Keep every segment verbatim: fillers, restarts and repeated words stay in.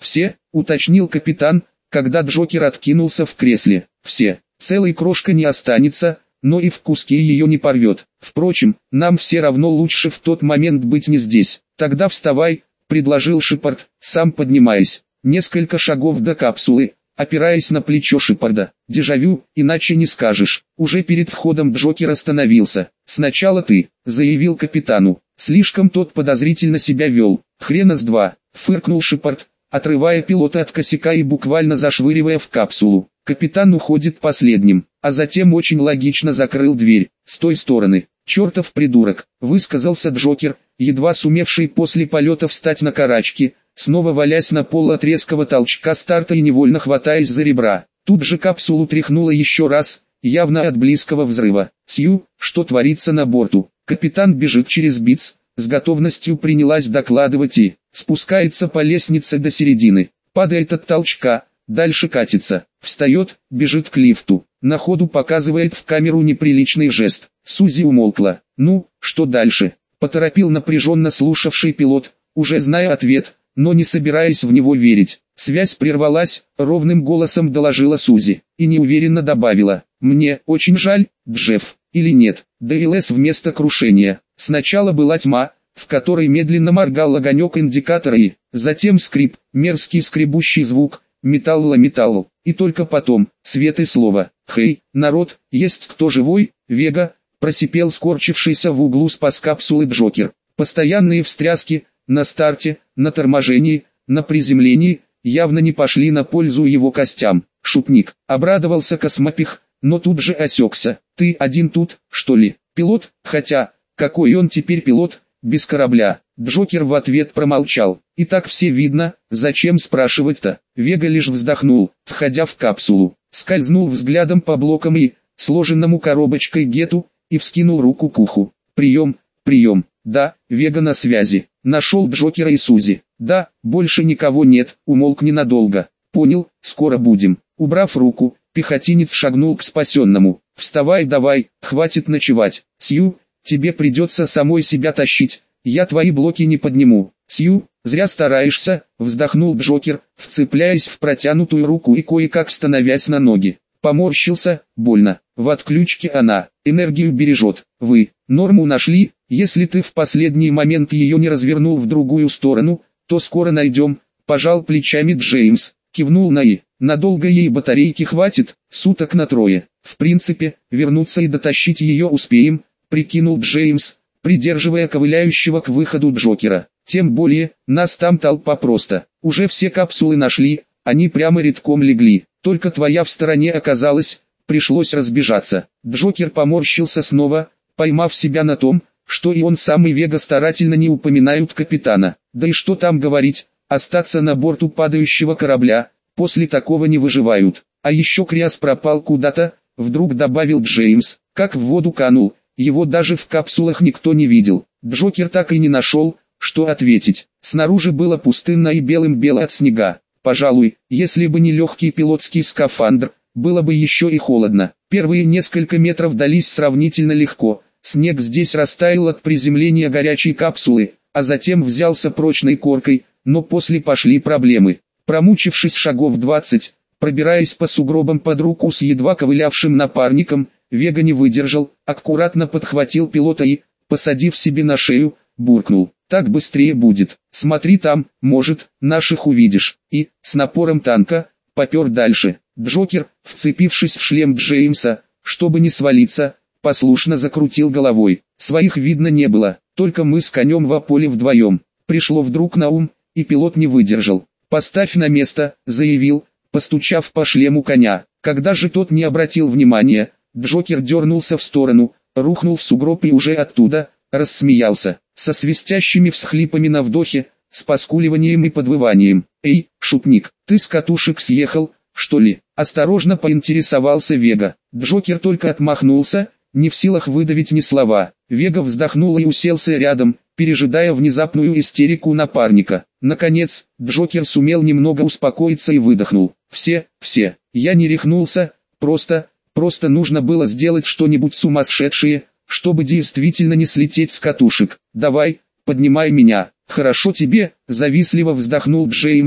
«Все», — уточнил капитан, когда Джокер откинулся в кресле. «Все. Целой крошка не останется, но и в куски ее не порвет. Впрочем, нам все равно лучше в тот момент быть не здесь. Тогда вставай», — предложил Шепард, сам поднимаясь. Несколько шагов до капсулы, опираясь на плечо Шепарда. «Дежавю, иначе не скажешь». Уже перед входом Джокер остановился. «Сначала ты», — заявил капитану. Слишком тот подозрительно себя вел. «Хрена с два», — фыркнул Шепард, отрывая пилота от косяка и буквально зашвыривая в капсулу. Капитан уходит последним, а затем очень логично закрыл дверь. «С той стороны». «Чертов придурок», — высказался Джокер, едва сумевший после полета встать на карачки, снова валясь на пол от резкого толчка старта и невольно хватаясь за ребра. Тут же капсулу тряхнуло еще раз, явно от близкого взрыва. «Сью, что творится на борту?» Капитан бежит через битс, с готовностью принялась докладывать и спускается по лестнице до середины, падает от толчка, дальше катится, встает, бежит к лифту, на ходу показывает в камеру неприличный жест. Сузи умолкла. «Ну, что дальше?» — поторопил напряженно слушавший пилот, уже зная ответ, но не собираясь в него верить. Связь прервалась, ровным голосом доложила Сузи, и неуверенно добавила: «Мне очень жаль, Джефф, или нет?» ДЛС вместо крушения. Сначала была тьма, в которой медленно моргал огонек индикатора и, затем скрип, мерзкий скребущий звук, металл металл, и только потом, свет и слово. «Хей, народ, есть кто живой?» «Вега», просипел скорчившийся в углу спас-капсулы Джокер. Постоянные встряски, на старте, на торможении, на приземлении, явно не пошли на пользу его костям. «Шутник», обрадовался космопих, но тут же осекся. «Ты один тут, что ли? Пилот? Хотя, какой он теперь пилот, без корабля?» Джокер в ответ промолчал. «И так все видно, зачем спрашивать-то?» Вега лишь вздохнул, входя в капсулу, скользнул взглядом по блокам и, сложенному коробочкой гету, и вскинул руку к уху. «Прием, прием, да, Вега на связи». Нашел Джокера и Сузи. «Да, больше никого нет», умолк ненадолго. «Понял, скоро будем». Убрав руку, пехотинец шагнул к спасенному. «Вставай давай, хватит ночевать. Сью, тебе придется самой себя тащить, я твои блоки не подниму». «Сью, зря стараешься», вздохнул Джокер, вцепляясь в протянутую руку и кое-как становясь на ноги. Поморщился, больно. В отключке она, энергию бережет. «Вы, норму нашли? Если ты в последний момент ее не развернул в другую сторону, то скоро найдем», пожал плечами Джеймс. Кивнул на «и». «Надолго ей батарейки хватит?» «Суток на трое. В принципе, вернуться и дотащить ее успеем», прикинул Джеймс, придерживая ковыляющего к выходу Джокера. «Тем более, нас там толпа просто. Уже все капсулы нашли, они прямо редком легли. Только твоя в стороне оказалась, пришлось разбежаться». Джокер поморщился снова, поймав себя на том, что и он сам и Вега старательно не упоминают капитана. Да и что там говорить, остаться на борту падающего корабля, после такого не выживают. А еще Криас пропал куда-то, вдруг добавил Джеймс, как в воду канул, его даже в капсулах никто не видел. Джокер так и не нашел, что ответить. Снаружи было пустынно и белым-бело от снега. Пожалуй, если бы не легкий пилотский скафандр, было бы еще и холодно. Первые несколько метров дались сравнительно легко. Снег здесь растаял от приземления горячей капсулы, а затем взялся прочной коркой, но после пошли проблемы. Промучившись шагов двадцать, пробираясь по сугробам под руку с едва ковылявшим напарником, Вега не выдержал, аккуратно подхватил пилота и, посадив себе на шею, буркнул: «Так быстрее будет, смотри там, может, наших увидишь», и, с напором танка, попер дальше. Джокер, вцепившись в шлем Джеймса, чтобы не свалиться, послушно закрутил головой. Своих видно не было, только мы с конем в поле вдвоем. Пришло вдруг на ум, и пилот не выдержал. «Поставь на место», — заявил, постучав по шлему коня. Когда же тот не обратил внимания, Джокер дернулся в сторону, рухнул в сугроб и уже оттуда рассмеялся, со свистящими всхлипами на вдохе, с поскуливанием и подвыванием. «Эй, шутник, ты с катушек съехал, что ли?» Осторожно поинтересовался Вега. Джокер только отмахнулся, не в силах выдавить ни слова. Вега вздохнул и уселся рядом, пережидая внезапную истерику напарника. Наконец, Джокер сумел немного успокоиться и выдохнул. «Все, все, я не рехнулся, просто, просто нужно было сделать что-нибудь сумасшедшее, чтобы действительно не слететь с катушек. Давай, поднимай меня». «Хорошо тебе», — завистливо вздохнул Джеймс,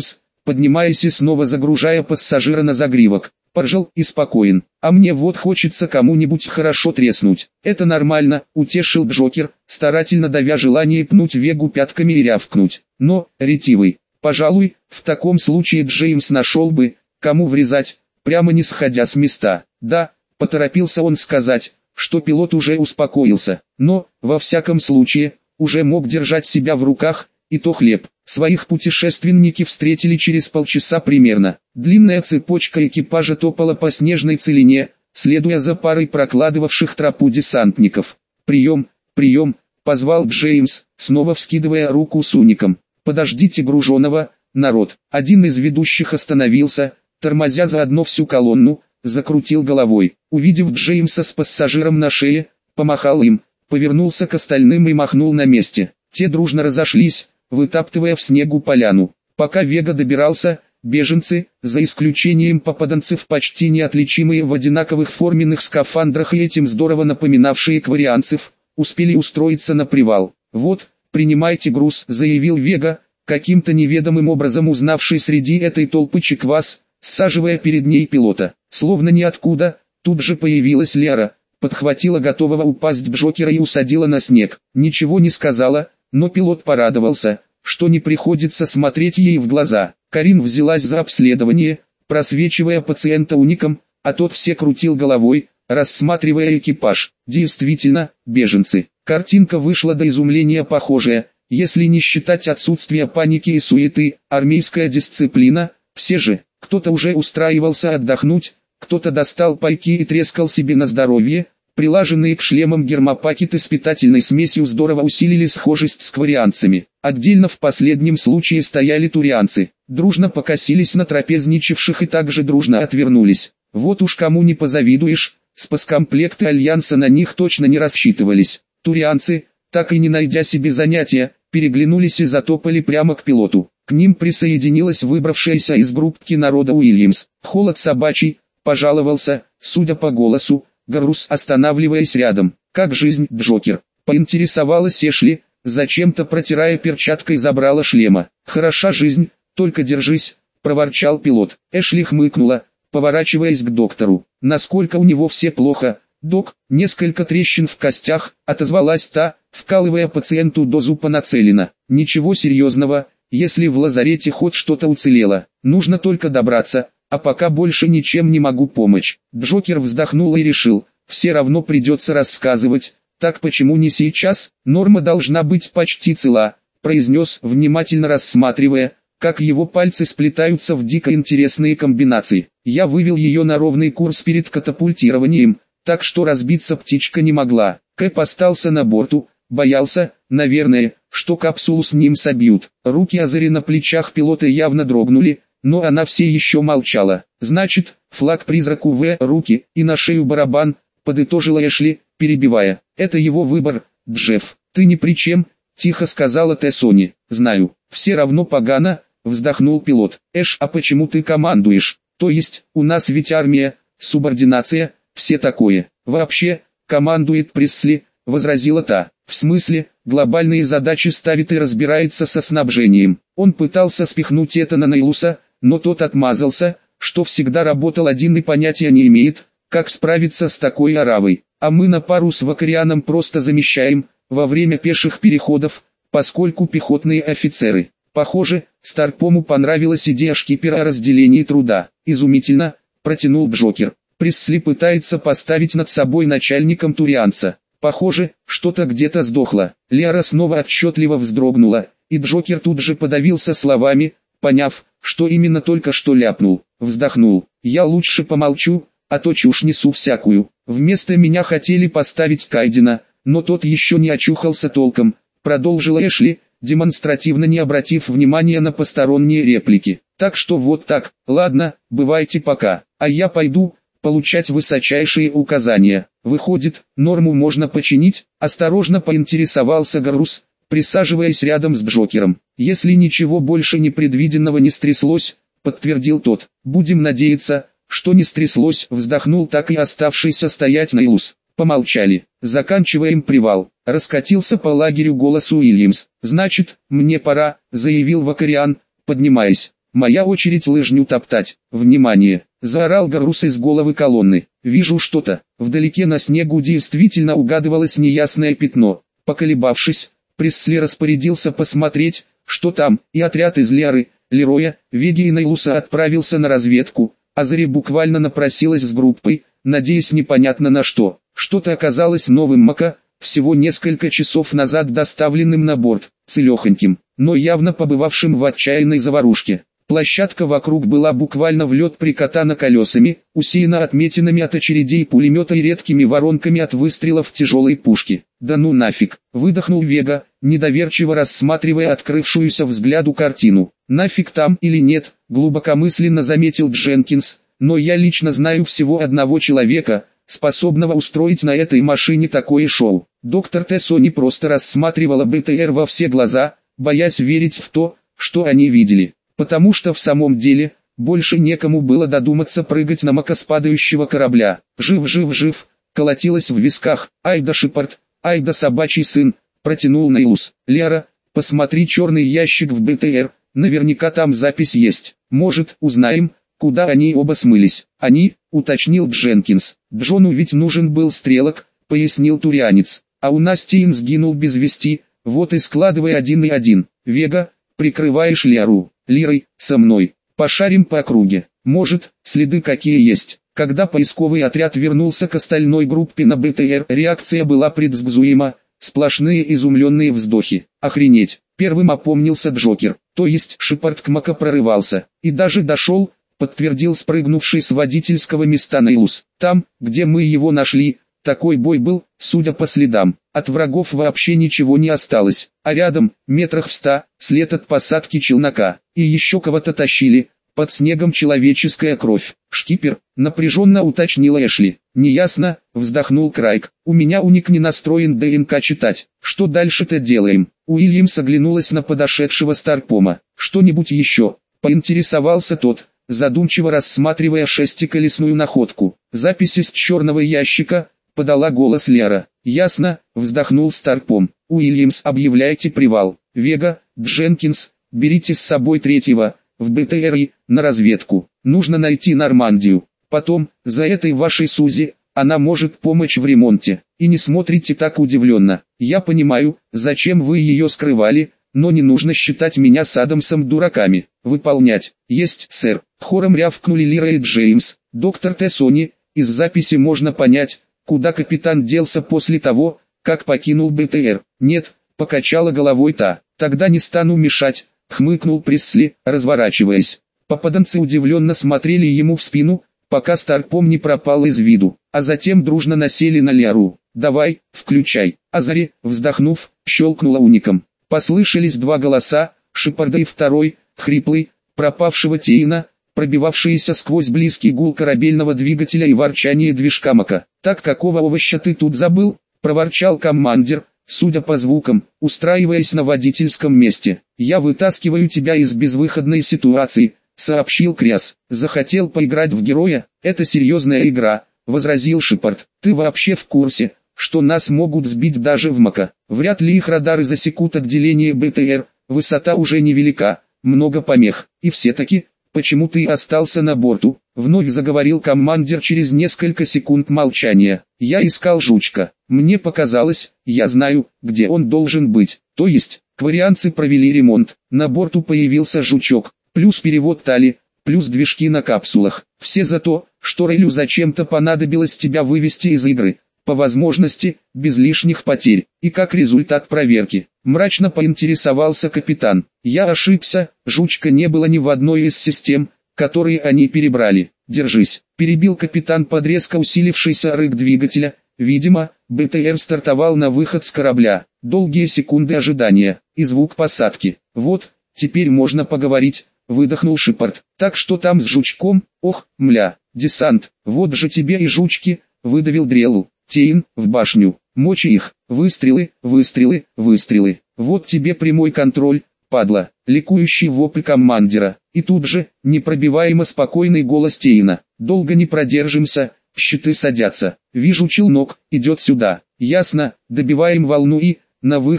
поднимаясь и снова загружая пассажира на загривок. Поржал и спокоен. А мне вот хочется кому-нибудь хорошо треснуть. Это нормально, утешил Джокер, старательно давя желание пнуть Вегу пятками и рявкнуть. Но, ретивый, пожалуй, в таком случае Джеймс нашел бы, кому врезать, прямо не сходя с места. Да, поторопился он сказать, что пилот уже успокоился, но, во всяком случае, уже мог держать себя в руках, и то хлеб. Своих путешественники встретили через полчаса примерно. Длинная цепочка экипажа топала по снежной целине, следуя за парой прокладывавших тропу десантников. «Прием, прием!» — позвал Джеймс, снова вскидывая руку с уником. «Подождите груженого, народ!» Один из ведущих остановился, тормозя заодно всю колонну, закрутил головой. Увидев Джеймса с пассажиром на шее, помахал им, повернулся к остальным и махнул на месте. Те дружно разошлись, вытаптывая в снегу поляну. Пока Вега добирался, беженцы, за исключением попаданцев почти неотличимые в одинаковых форменных скафандрах и этим здорово напоминавшие кварианцев, успели устроиться на привал. «Вот, принимайте груз», — заявил Вега, каким-то неведомым образом узнавший среди этой толпы Чиквас, саживая перед ней пилота. Словно ниоткуда, тут же появилась Лера, подхватила готового упасть Джокера и усадила на снег. Ничего не сказала, но пилот порадовался, что не приходится смотреть ей в глаза. Карин взялась за обследование, просвечивая пациента уником, а тот все крутил головой, рассматривая экипаж. Действительно, беженцы. Картинка вышла до изумления похожая, если не считать отсутствия паники и суеты, армейская дисциплина. Все же, кто-то уже устраивался отдохнуть, кто-то достал пайки и трескал себе на здоровье. Прилаженные к шлемам гермопакеты с питательной смесью здорово усилили схожесть с кварианцами. Отдельно в последнем случае стояли турианцы. Дружно покосились на трапезничавших и также дружно отвернулись. Вот уж кому не позавидуешь, спаскомплекты Альянса на них точно не рассчитывались. Турианцы, так и не найдя себе занятия, переглянулись и затопали прямо к пилоту. К ним присоединилась выбравшаяся из группки народа Уильямс. «Холод собачий», — пожаловался, судя по голосу, Гарус, останавливаясь рядом. «Как жизнь, Джокер?» — поинтересовалась Эшли, зачем-то протирая перчаткой забрала шлема. «Хороша жизнь, только держись», — проворчал пилот. Эшли хмыкнула, поворачиваясь к доктору. «Насколько у него все плохо, док?» «Несколько трещин в костях», — отозвалась та, вкалывая пациенту дозу панацелина. «Ничего серьезного, если в лазарете хоть что-то уцелело. Нужно только добраться. А пока больше ничем не могу помочь». Джокер вздохнул и решил, все равно придется рассказывать, так почему не сейчас? Норма должна быть почти цела, произнес, внимательно рассматривая, как его пальцы сплетаются в дико интересные комбинации. Я вывел ее на ровный курс перед катапультированием, так что разбиться птичка не могла. Кэп остался на борту, боялся, наверное, что капсулу с ним собьют. Руки Азари на плечах пилота явно дрогнули, но она все еще молчала. «Значит, флаг призраку в руки и на шею барабан», — подытожила Эшли, перебивая. «Это его выбор, Джефф. Ты ни при чем», — тихо сказала Тессони. «Знаю, все равно погано», — вздохнул пилот. «Эш, а почему ты командуешь? То есть, у нас ведь армия, субординация, все такое». «Вообще, командует Пресли», — возразила та. «В смысле, глобальные задачи ставит и разбирается со снабжением». Он пытался спихнуть это на Нейлуса, но тот отмазался, что всегда работал один и понятия не имеет, как справиться с такой оравой. А мы на пару с Вакарианом просто замещаем, во время пеших переходов, поскольку пехотные офицеры. Похоже, Старпому понравилась идея шкипера о разделении труда. «Изумительно», — протянул Джокер. Пресли пытается поставить над собой начальником турианца. Похоже, что-то где-то сдохло. Лера снова отчетливо вздрогнула, и Джокер тут же подавился словами, поняв, что именно только что ляпнул. Вздохнул. «Я лучше помолчу, а то чушь несу всякую. Вместо меня хотели поставить Кайдена, но тот еще не очухался толком», — продолжила Эшли, демонстративно не обратив внимания на посторонние реплики. «Так что вот так, ладно, бывайте пока, а я пойду получать высочайшие указания. Выходит, норму можно починить?» — осторожно поинтересовался Гарус, присаживаясь рядом с Джокером. «Если ничего больше непредвиденного не стряслось», — подтвердил тот. «Будем надеяться, что не стряслось», — вздохнул так и оставшийся стоять Нейлус. Помолчали. «Заканчиваем привал», — раскатился по лагерю голос Уильямс. «Значит, мне пора», — заявил Вакариан, поднимаясь. Моя очередь лыжню топтать. Внимание! Заорал Гарус из головы колонны. Вижу что-то. Вдалеке на снегу действительно угадывалось неясное пятно. Поколебавшись, Пресли распорядился посмотреть, что там, и отряд из Леры, Лероя, Веги и Нейлуса отправился на разведку. Азари буквально напросилась с группой, надеясь непонятно на что. Что-то оказалось новым Мака, всего несколько часов назад доставленным на борт, целехоньким, но явно побывавшим в отчаянной заварушке. Площадка вокруг была буквально в лед прикатана колесами, усеяна отметинами от очередей пулемета и редкими воронками от выстрелов тяжелой пушки. «Да ну нафиг!» — выдохнул Вега, недоверчиво рассматривая открывшуюся взгляду картину. «Нафиг там или нет?» — глубокомысленно заметил Дженкинс, «но я лично знаю всего одного человека, способного устроить на этой машине такое шоу». Доктор Тессони просто рассматривала БТР во все глаза, боясь верить в то, что они видели. Потому что в самом деле, больше некому было додуматься прыгать на мака с падающего корабля. «Жив, жив, жив!» колотилось в висках. «Ай да Шепард, ай да собачий сын!» протянул Нейлус. «Лера, посмотри черный ящик в БТР, наверняка там запись есть. Может, узнаем, куда они оба смылись». «Они?» — уточнил Дженкинс. «Джону ведь нужен был стрелок», — пояснил турианец. «А у нас Тиин сгинул без вести, вот и складывай один и один. Вега, прикрываешь Леру. Лирой, со мной. Пошарим по округе. Может, следы какие есть». Когда поисковый отряд вернулся к остальной группе на БТР, реакция была предсказуема, сплошные изумленные вздохи. «Охренеть!» Первым опомнился Джокер, то есть Шепард к Мака прорывался, и даже дошел, подтвердил спрыгнувший с водительского места Нейлус. «Там, где мы его нашли, такой бой был, судя по следам. От врагов вообще ничего не осталось, а рядом, метрах в ста, след от посадки челнока, и еще кого-то тащили, под снегом человеческая кровь». «Шкипер», напряженно уточнила Эшли. «Неясно», вздохнул Крайк, «у меня уник не настроен ДНК читать. Что дальше-то делаем?» Уильямс оглянулась на подошедшего Старпома. «Что-нибудь еще?» поинтересовался тот, задумчиво рассматривая шестиколесную находку. «Записи с черного ящика», подала голос Лера. «Ясно», вздохнул Старпом. «Уильямс, объявляйте привал. Вега, Дженкинс, берите с собой третьего, в БТР и, на разведку. Нужно найти Нормандию. Потом, за этой вашей Сузи, она может помочь в ремонте. И не смотрите так удивленно. Я понимаю, зачем вы ее скрывали, но не нужно считать меня с Адамсом дураками. Выполнять». «Есть, сэр», хором рявкнули Лира и Джеймс. «Доктор Тессони, из записи можно понять, куда капитан делся после того, как покинул БТР». «Нет», покачала головой та. «Тогда не стану мешать», хмыкнул Пресли, разворачиваясь. Попаданцы удивленно смотрели ему в спину, пока Старпом не пропал из виду, а затем дружно насели на Леру. «Давай, включай». Азари, вздохнув, щелкнула уником. Послышались два голоса, Шепарда и второй, хриплый, пропавшего Тиина, пробивавшиеся сквозь близкий гул корабельного двигателя и ворчание движка Мака. «Так какого овоща ты тут забыл?» — проворчал командир, судя по звукам, устраиваясь на водительском месте. «Я вытаскиваю тебя из безвыходной ситуации», — сообщил Кряс. «Захотел поиграть в героя? Это серьезная игра», — возразил Шепард. «Ты вообще в курсе, что нас могут сбить даже в Мака? Вряд ли их радары засекут отделение БТР, высота уже невелика, много помех. И все-таки, почему ты остался на борту?» — вновь заговорил командир через несколько секунд молчания. «Я искал жучка. Мне показалось, я знаю, где он должен быть. То есть, кварианцы провели ремонт, на борту появился жучок, плюс перевод Тали, плюс движки на капсулах. Все за то, что Рейлю зачем-то понадобилось тебя вывести из игры, по возможности, без лишних потерь, и как результат проверки». Мрачно поинтересовался капитан. «Я ошибся, жучка не было ни в одной из систем, которые они перебрали. Держись», перебил капитан под резко усилившийся рык двигателя. Видимо, БТР стартовал на выход с корабля. Долгие секунды ожидания, и звук посадки. «Вот, теперь можно поговорить», выдохнул Шепард. «Так что там с жучком?» «Ох, мля, десант, вот же тебе и жучки», выдавил Дрелл. «Тейн, в башню, мочи их, выстрелы, выстрелы, выстрелы, вот тебе прямой контроль, падла», ликующий вопль командира. И тут же, непробиваемо спокойный голос Тейна. «Долго не продержимся, щиты садятся, вижу челнок, идет сюда». «Ясно, добиваем волну и, на выход»,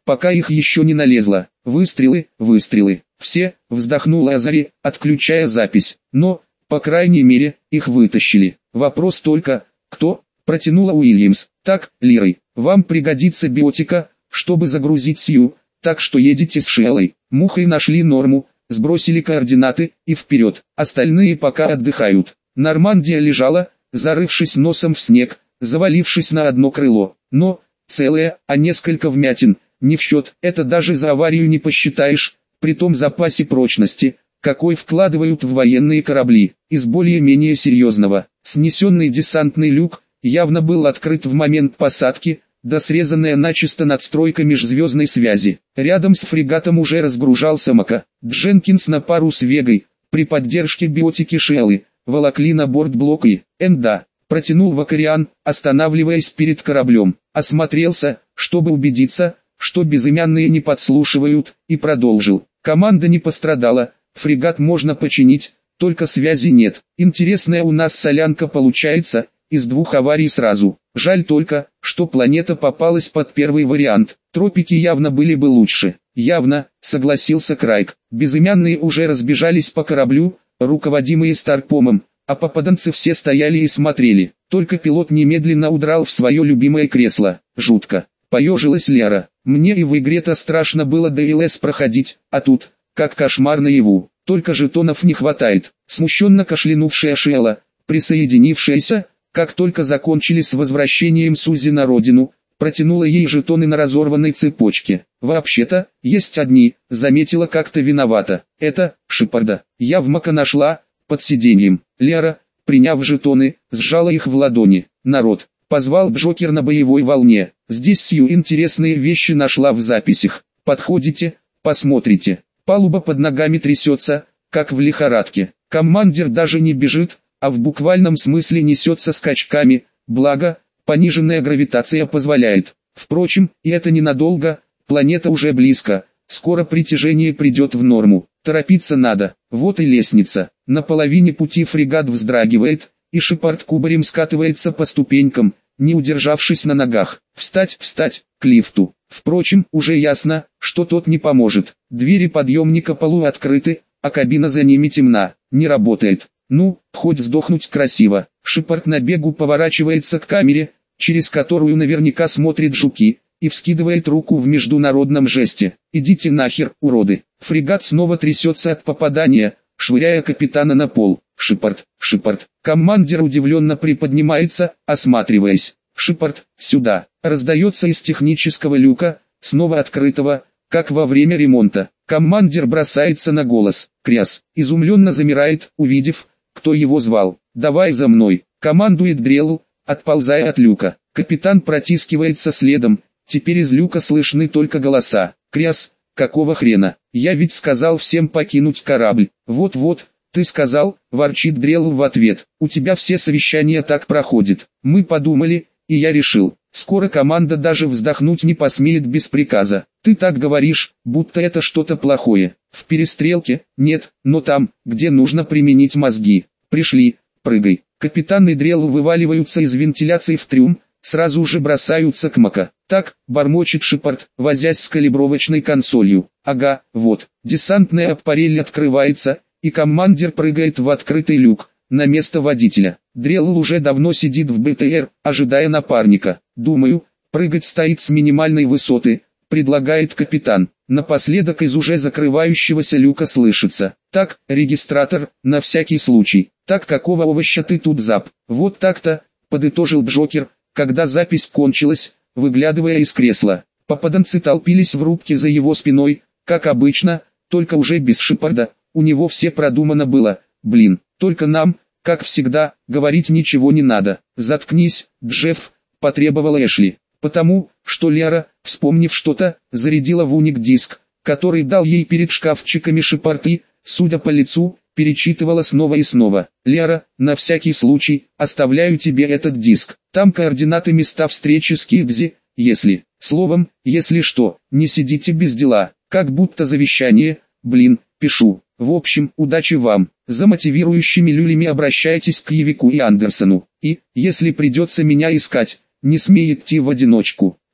пока их еще не налезло. Выстрелы, выстрелы. Все, вздохнула Азари, отключая запись. Но, по крайней мере, их вытащили. Вопрос только, кто? Протянула Уильямс. Так, Лирой, вам пригодится биотика, чтобы загрузить Сью, так что едете с Шеллой. Мухой нашли норму, сбросили координаты и вперед. Остальные пока отдыхают. Нормандия лежала, зарывшись носом в снег, завалившись на одно крыло. Но, целая, а несколько вмятин, не в счет, это даже за аварию не посчитаешь, при том запасе прочности, какой вкладывают в военные корабли. Из более-менее серьезного, снесенный десантный люк, явно был открыт в момент посадки, да срезанная начисто надстройка межзвездной связи. Рядом с фрегатом уже разгружался Мака. Дженкинс на пару с Вегой, при поддержке биотики Шеллы, волокли на борт блок и «Энда», протянул Вакариан, останавливаясь перед кораблем. Осмотрелся, чтобы убедиться, что безымянные не подслушивают, и продолжил. Команда не пострадала, фрегат можно починить, только связи нет. Интересная у нас солянка получается, из двух аварий сразу. Жаль только, что планета попалась под первый вариант. Тропики явно были бы лучше. Явно, согласился Крайк. Безымянные уже разбежались по кораблю, руководимые Старпомом, а попаданцы все стояли и смотрели. Только пилот немедленно удрал в свое любимое кресло. Жутко. Поежилась Лера. Мне и в игре-то страшно было ДЛС проходить, а тут, как кошмар наяву. Только жетонов не хватает. Смущенно кашлянувшая Шелла, присоединившаяся, как только закончили с возвращением Сузи на родину, протянула ей жетоны на разорванной цепочке. «Вообще-то, есть одни», — заметила как-то виновата. «Это, Шепарда, я в Мака нашла, под сиденьем». Лера, приняв жетоны, сжала их в ладони. «Народ», — позвал Джокер на боевой волне. «Здесь Сью интересные вещи нашла в записях. Подходите, посмотрите». Палуба под ногами трясется, как в лихорадке. Командир даже не бежит, а в буквальном смысле несется скачками, благо, пониженная гравитация позволяет. Впрочем, и это ненадолго, планета уже близко, скоро притяжение придет в норму, торопиться надо. Вот и лестница. На половине пути фрегат вздрагивает, и Шепард кубарем скатывается по ступенькам, не удержавшись на ногах. Встать, встать, к лифту. Впрочем, уже ясно, что тот не поможет. Двери подъемника полуоткрыты, а кабина за ними темна, не работает. Ну, хоть сдохнуть красиво. Шепард на бегу поворачивается к камере, через которую наверняка смотрят жуки, и вскидывает руку в международном жесте. «Идите нахер, уроды!» Фрегат снова трясется от попадания, швыряя капитана на пол. «Шепард, Шепард!» Командир удивленно приподнимается, осматриваясь. «Шепард, сюда!» Раздается из технического люка, снова открытого, как во время ремонта. Командир бросается на голос. Кряс изумленно замирает, увидев, кто его звал. «Давай за мной!» Командует Дрелл, отползая от люка. Капитан протискивается следом, теперь из люка слышны только голоса. «Кряс, какого хрена? Я ведь сказал всем покинуть корабль!» «Вот-вот, ты сказал», — ворчит Дрелл в ответ. «У тебя все совещания так проходят. Мы подумали, и я решил. Скоро команда даже вздохнуть не посмеет без приказа. Ты так говоришь, будто это что-то плохое. В перестрелке? Нет, но там, где нужно применить мозги. Пришли, прыгай». Капитан и Дрелл вываливаются из вентиляции в трюм, сразу же бросаются к Мака. «Так», — бормочет Шепард, возясь с калибровочной консолью. «Ага, вот». Десантная аппарель открывается, и командир прыгает в открытый люк, на место водителя. Дрелл уже давно сидит в БТР, ожидая напарника. «Думаю, прыгать стоит с минимальной высоты», — предлагает капитан. Напоследок из уже закрывающегося люка слышится: «Так, регистратор, на всякий случай. Так, какого овоща ты тут зап?» «Вот так-то», — подытожил Джокер, когда запись кончилась, выглядывая из кресла. Попаданцы толпились в рубке за его спиной, как обычно, только уже без Шепарда. У него все продумано было. «Блин, только нам, как всегда, говорить ничего не надо». «Заткнись, Джефф», — потребовала Эшли. Потому, что Лера, вспомнив что-то, зарядила в уник диск, который дал ей перед шкафчиками Шепард и, судя по лицу, перечитывала снова и снова. «Лера, на всякий случай, оставляю тебе этот диск. Там координаты места встречи с Кигзи, если, словом, если что, не сидите без дела». Как будто завещание, блин, пишу. В общем, удачи вам. За мотивирующими люлями обращайтесь к Евику и Андерсону. И, если придется меня искать, не смей идти в одиночку.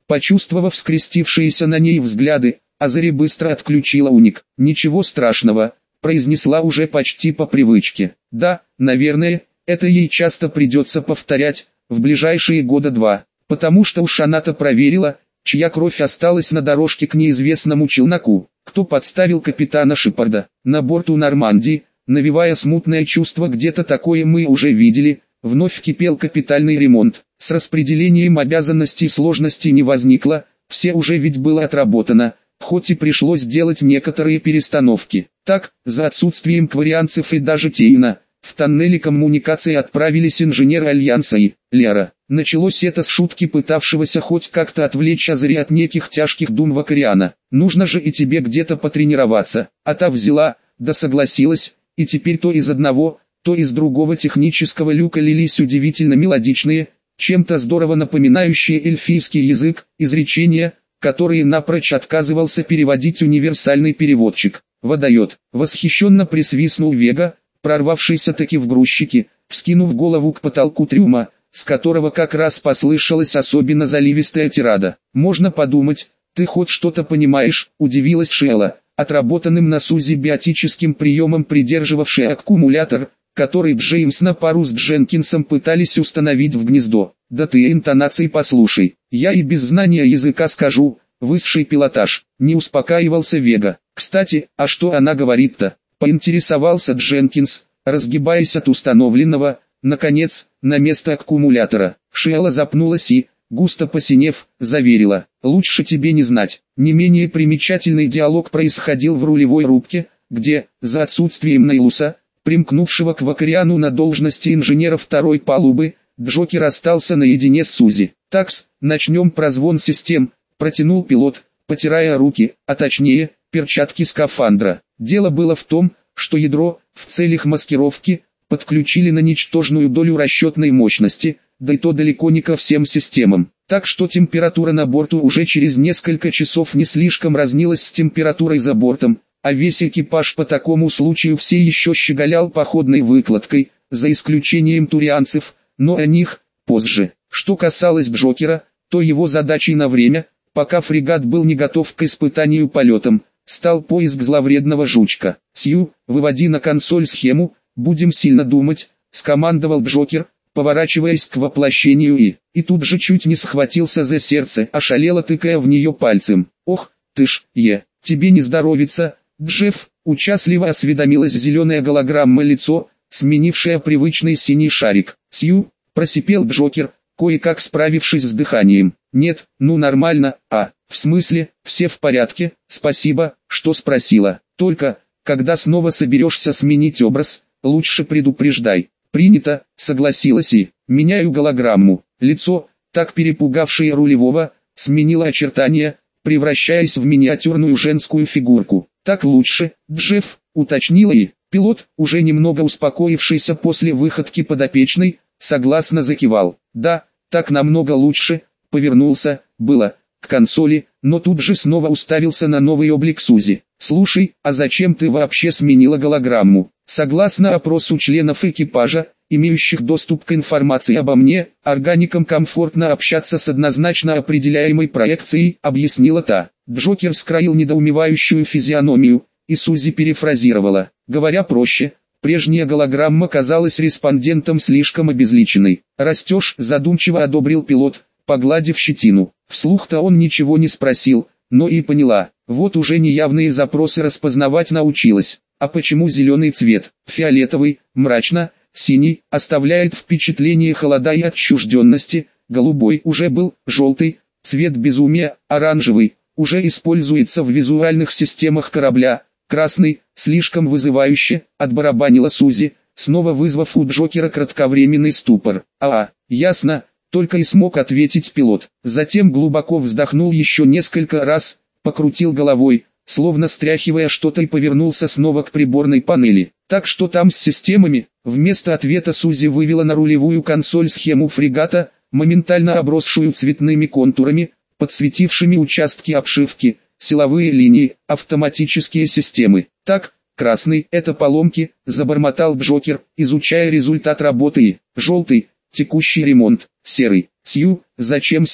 Почувствовав скрестившиеся на ней взгляды, Азари быстро отключила уник. «Ничего страшного», — произнесла уже почти по привычке. «Да, наверное, это ей часто придется повторять, в ближайшие года два, потому что уж она-то проверила, чья кровь осталась на дорожке к неизвестному челноку, кто подставил капитана Шепарда. На борту Нормандии, навевая смутное чувство, где-то такое мы уже видели, вновь кипел капитальный ремонт. С распределением обязанностей сложностей не возникло, все уже ведь было отработано, хоть и пришлось делать некоторые перестановки. Так, за отсутствием кварианцев и даже Тейна, в тоннеле коммуникации отправились инженеры Альянса и Лера. Началось это с шутки пытавшегося хоть как-то отвлечь Азари от неких тяжких дум Вакариана. «Нужно же и тебе где-то потренироваться», а та взяла, да согласилась, и теперь то из одного, то из другого технического люка лились удивительно мелодичные, чем-то здорово напоминающие эльфийский язык, изречения, которые напрочь отказывался переводить универсальный переводчик. «Водает», восхищенно присвистнул Вега, прорвавшийся таки в грузчики, вскинув голову к потолку трюма, с которого как раз послышалась особенно заливистая тирада. «Можно подумать, ты хоть что-то понимаешь», — удивилась Шелла, отработанным на Сузи биотическим приемом придерживавший аккумулятор, который Джеймс на пару с Дженкинсом пытались установить в гнездо. «Да ты интонации послушай, я и без знания языка скажу, высший пилотаж», — не успокаивался Вега. «Кстати, а что она говорит-то?» — поинтересовался Дженкинс, разгибаясь от установленного, наконец, на место аккумулятора. Шелла запнулась и, густо посинев, заверила: «Лучше тебе не знать». Не менее примечательный диалог происходил в рулевой рубке, где, за отсутствием Нейлуса, примкнувшего к Вакариану на должности инженера второй палубы, Джокер остался наедине с Сузи. «Такс, начнем прозвон систем», — протянул пилот, потирая руки, а точнее, перчатки скафандра. Дело было в том, что ядро, в целях маскировки, подключили на ничтожную долю расчетной мощности, да и то далеко не ко всем системам. Так что температура на борту уже через несколько часов не слишком разнилась с температурой за бортом, а весь экипаж по такому случаю все еще щеголял походной выкладкой, за исключением турианцев, но о них позже. Что касалось Джокера, то его задачей на время, пока фрегат был не готов к испытанию полетом, стал поиск зловредного жучка. «Сью, выводи на консоль схему, будем сильно думать», — скомандовал Джокер, поворачиваясь к воплощению И. И тут же чуть не схватился за сердце, ошалело тыкая в нее пальцем. «Ох, ты ж, Е, тебе не здоровится, Джефф», — участливо осведомилась зеленая голограмма лицо, сменившая привычный синий шарик. «Сью», — просипел Джокер, кое-как справившись с дыханием. «Нет, ну нормально, а, в смысле, все в порядке, спасибо, что спросила. Только, когда снова соберешься сменить образ, лучше предупреждай». «Принято», — согласилась И. «Меняю голограмму». Лицо, так перепугавшее рулевого, сменило очертания, превращаясь в миниатюрную женскую фигурку. «Так лучше, Джефф», — уточнила И. Пилот, уже немного успокоившийся после выходки подопечной, согласно закивал. «Да, так намного лучше», — повернулся, было, к консоли, но тут же снова уставился на новый облик Сузи. «Слушай, а зачем ты вообще сменила голограмму?» Согласно опросу членов экипажа, имеющих доступ к информации обо мне, органикам комфортно общаться с однозначно определяемой проекцией, объяснила та. Джокер скроил недоумевающую физиономию, и Сузи перефразировала. Говоря проще, прежняя голограмма казалась респондентом слишком обезличенной. «Растешь», — задумчиво одобрил пилот, погладив щетину. Вслух-то он ничего не спросил, но и поняла. Вот уже неявные запросы распознавать научилась. А почему зеленый цвет? Фиолетовый, мрачно, синий, оставляет впечатление холода и отчужденности, голубой уже был, желтый, цвет безумия, оранжевый, уже используется в визуальных системах корабля, красный, слишком вызывающе, отбарабанила Сузи, снова вызвав у Джокера кратковременный ступор. «А, ясно», только и смог ответить пилот. Затем глубоко вздохнул еще несколько раз, покрутил головой, словно стряхивая что-то, и повернулся снова к приборной панели. «Так что там с системами?» Вместо ответа Сузи вывела на рулевую консоль схему фрегата, моментально обросшую цветными контурами, подсветившими участки обшивки, силовые линии, автоматические системы. «Так, красный — это поломки», — забормотал Джокер, изучая результат работы. «И желтый — текущий ремонт, серый». «Сью, зачем серый?»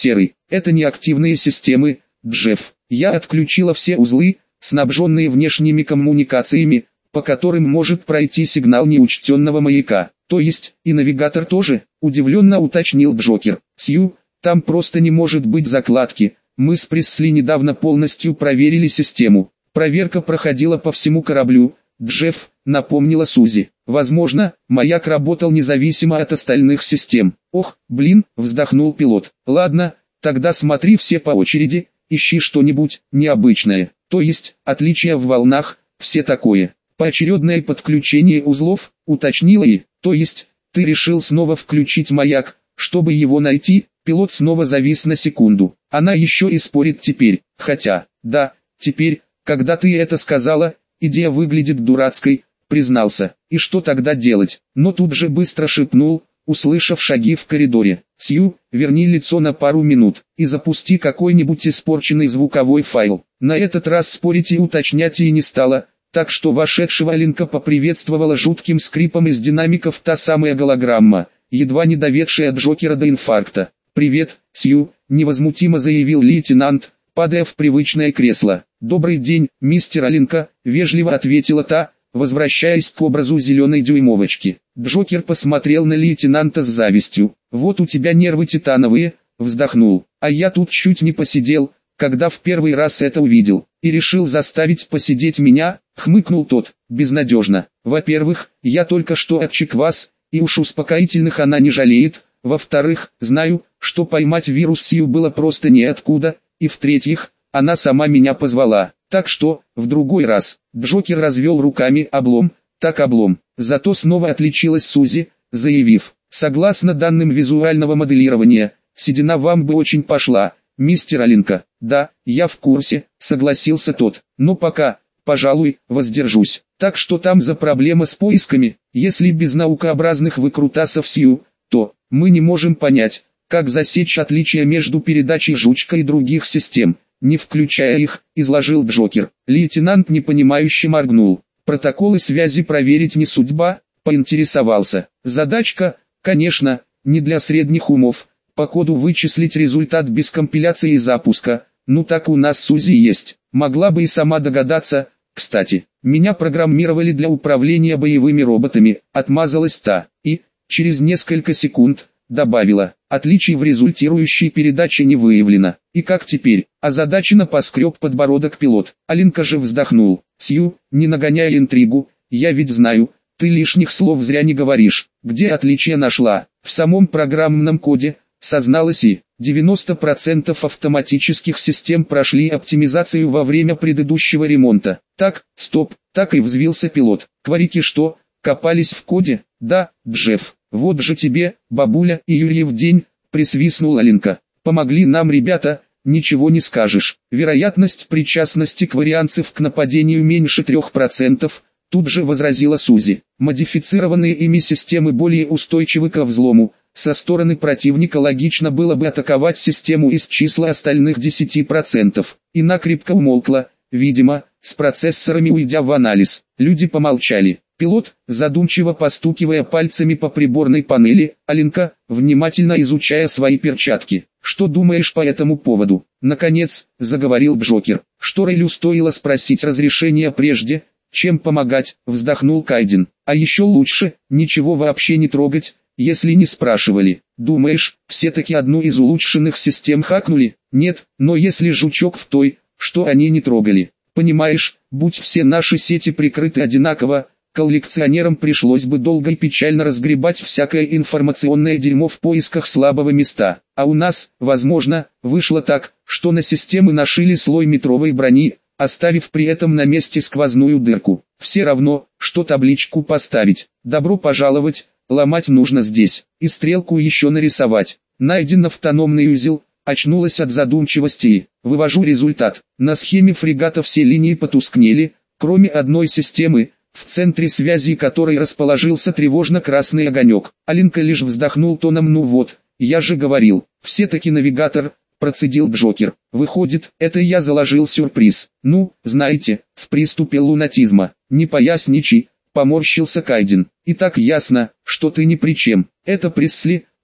Это не активные системы, Джефф. Я отключила все узлы, снабженные внешними коммуникациями, по которым может пройти сигнал неучтенного маяка. То есть, и навигатор тоже, удивленно уточнил Джокер. Сью, там просто не может быть закладки. Мы с Пресли недавно полностью проверили систему. Проверка проходила по всему кораблю. Джефф, напомнила Сузи. Возможно, маяк работал независимо от остальных систем. Ох, блин, вздохнул пилот. Ладно, тогда смотри все по очереди, ищи что-нибудь необычное. То есть, отличия в волнах, все такое. Поочередное подключение узлов, уточнила и, то есть, ты решил снова включить маяк, чтобы его найти? Пилот снова завис на секунду. Она еще и спорит теперь, хотя, да, теперь, когда ты это сказала, идея выглядит дурацкой, признался. И что тогда делать? Но тут же быстро шепнул, услышав шаги в коридоре. Сью, верни лицо на пару минут и запусти какой-нибудь испорченный звуковой файл. На этот раз спорить и уточнять и не стало, так что вошедшего Алинка поприветствовала жутким скрипом из динамиков та самая голограмма, едва не доведшая Джокера до инфаркта. «Привет, Сью», — невозмутимо заявил лейтенант, падая в привычное кресло. «Добрый день, мистер Алинка», — вежливо ответила та, возвращаясь к образу зеленой дюймовочки. Джокер посмотрел на лейтенанта с завистью. «Вот у тебя нервы титановые», — вздохнул. «А я тут чуть не посидел, когда в первый раз это увидел, и решил заставить посидеть меня», — хмыкнул тот. «Безнадежно. Во-первых, я только что отчек вас, и уж успокоительных она не жалеет. Во-вторых, знаю, что поймать вирус Сью было просто неоткуда, и в-третьих, она сама меня позвала. Так что, в другой раз». Джокер развел руками. «Облом, так облом». Зато снова отличилась Сузи, заявив: «Согласно данным визуального моделирования, седина вам бы очень пошла, мистер Алинка». «Да, я в курсе», — согласился тот. «Но пока, пожалуй, воздержусь». «Так что там за проблема с поисками? Если без наукообразных выкрутасов Сью, то мы не можем понять, как засечь отличия между передачей жучка и других систем, не включая их», — изложил Джокер. Лейтенант непонимающе моргнул. «Протоколы связи проверить не судьба?» — поинтересовался. «Задачка, конечно, не для средних умов. По коду вычислить результат без компиляции и запуска. Ну так у нас Сузи есть. Могла бы и сама догадаться. Кстати, меня программировали для управления боевыми роботами», — отмазалась та. И, через несколько секунд, добавила: «Отличий в результирующей передаче не выявлено». «И как теперь?» — озадаченно поскреб подбородок пилот. Алинка же вздохнул. «Сью, не нагоняй интригу, я ведь знаю, ты лишних слов зря не говоришь. Где отличие нашла?» «В самом программном коде», — созналась и. девяносто процентов автоматических систем прошли оптимизацию во время предыдущего ремонта. «Так, стоп», — так и взвился пилот. «Кварики что, копались в коде?» «Да, Джефф. Вот же тебе, бабуля и Юрьев день», — присвистнул Алинка. «Помогли нам ребята, ничего не скажешь. Вероятность причастности кварианцев к нападению меньше трех процентов», — тут же возразила Сузи. «Модифицированные ими системы более устойчивы ко взлому. Со стороны противника логично было бы атаковать систему из числа остальных десяти процентов». И накрепко умолкла, видимо, с процессорами уйдя в анализ. Люди помолчали. Пилот, задумчиво постукивая пальцами по приборной панели, Алинка, внимательно изучая свои перчатки. «Что думаешь по этому поводу?» Наконец, заговорил Джокер. «Что Рейлю стоило спросить разрешения прежде, чем помогать», — вздохнул Кайден. «А еще лучше, ничего вообще не трогать, если не спрашивали». «Думаешь, все-таки одну из улучшенных систем хакнули?» «Нет, но если жучок в той, что они не трогали. Понимаешь, будь все наши сети прикрыты одинаково, коллекционерам пришлось бы долго и печально разгребать всякое информационное дерьмо в поисках слабого места. А у нас, возможно, вышло так, что на системы нашили слой метровой брони, оставив при этом на месте сквозную дырку. Все равно, что табличку поставить. Добро пожаловать, ломать нужно здесь. И стрелку еще нарисовать. Найден автономный узел. Очнулась от задумчивости и вывожу результат. На схеме фрегата все линии потускнели, кроме одной системы, в центре связи которой расположился тревожно-красный огонек. Алинка лишь вздохнул тоном: «Ну вот, я же говорил, все-таки навигатор», — процедил Джокер. «Выходит, это я заложил сюрприз. Ну, знаете, в приступе лунатизма. Не поясничай», — поморщился Кайден. «И так ясно, что ты ни при чем. Это Пресли»,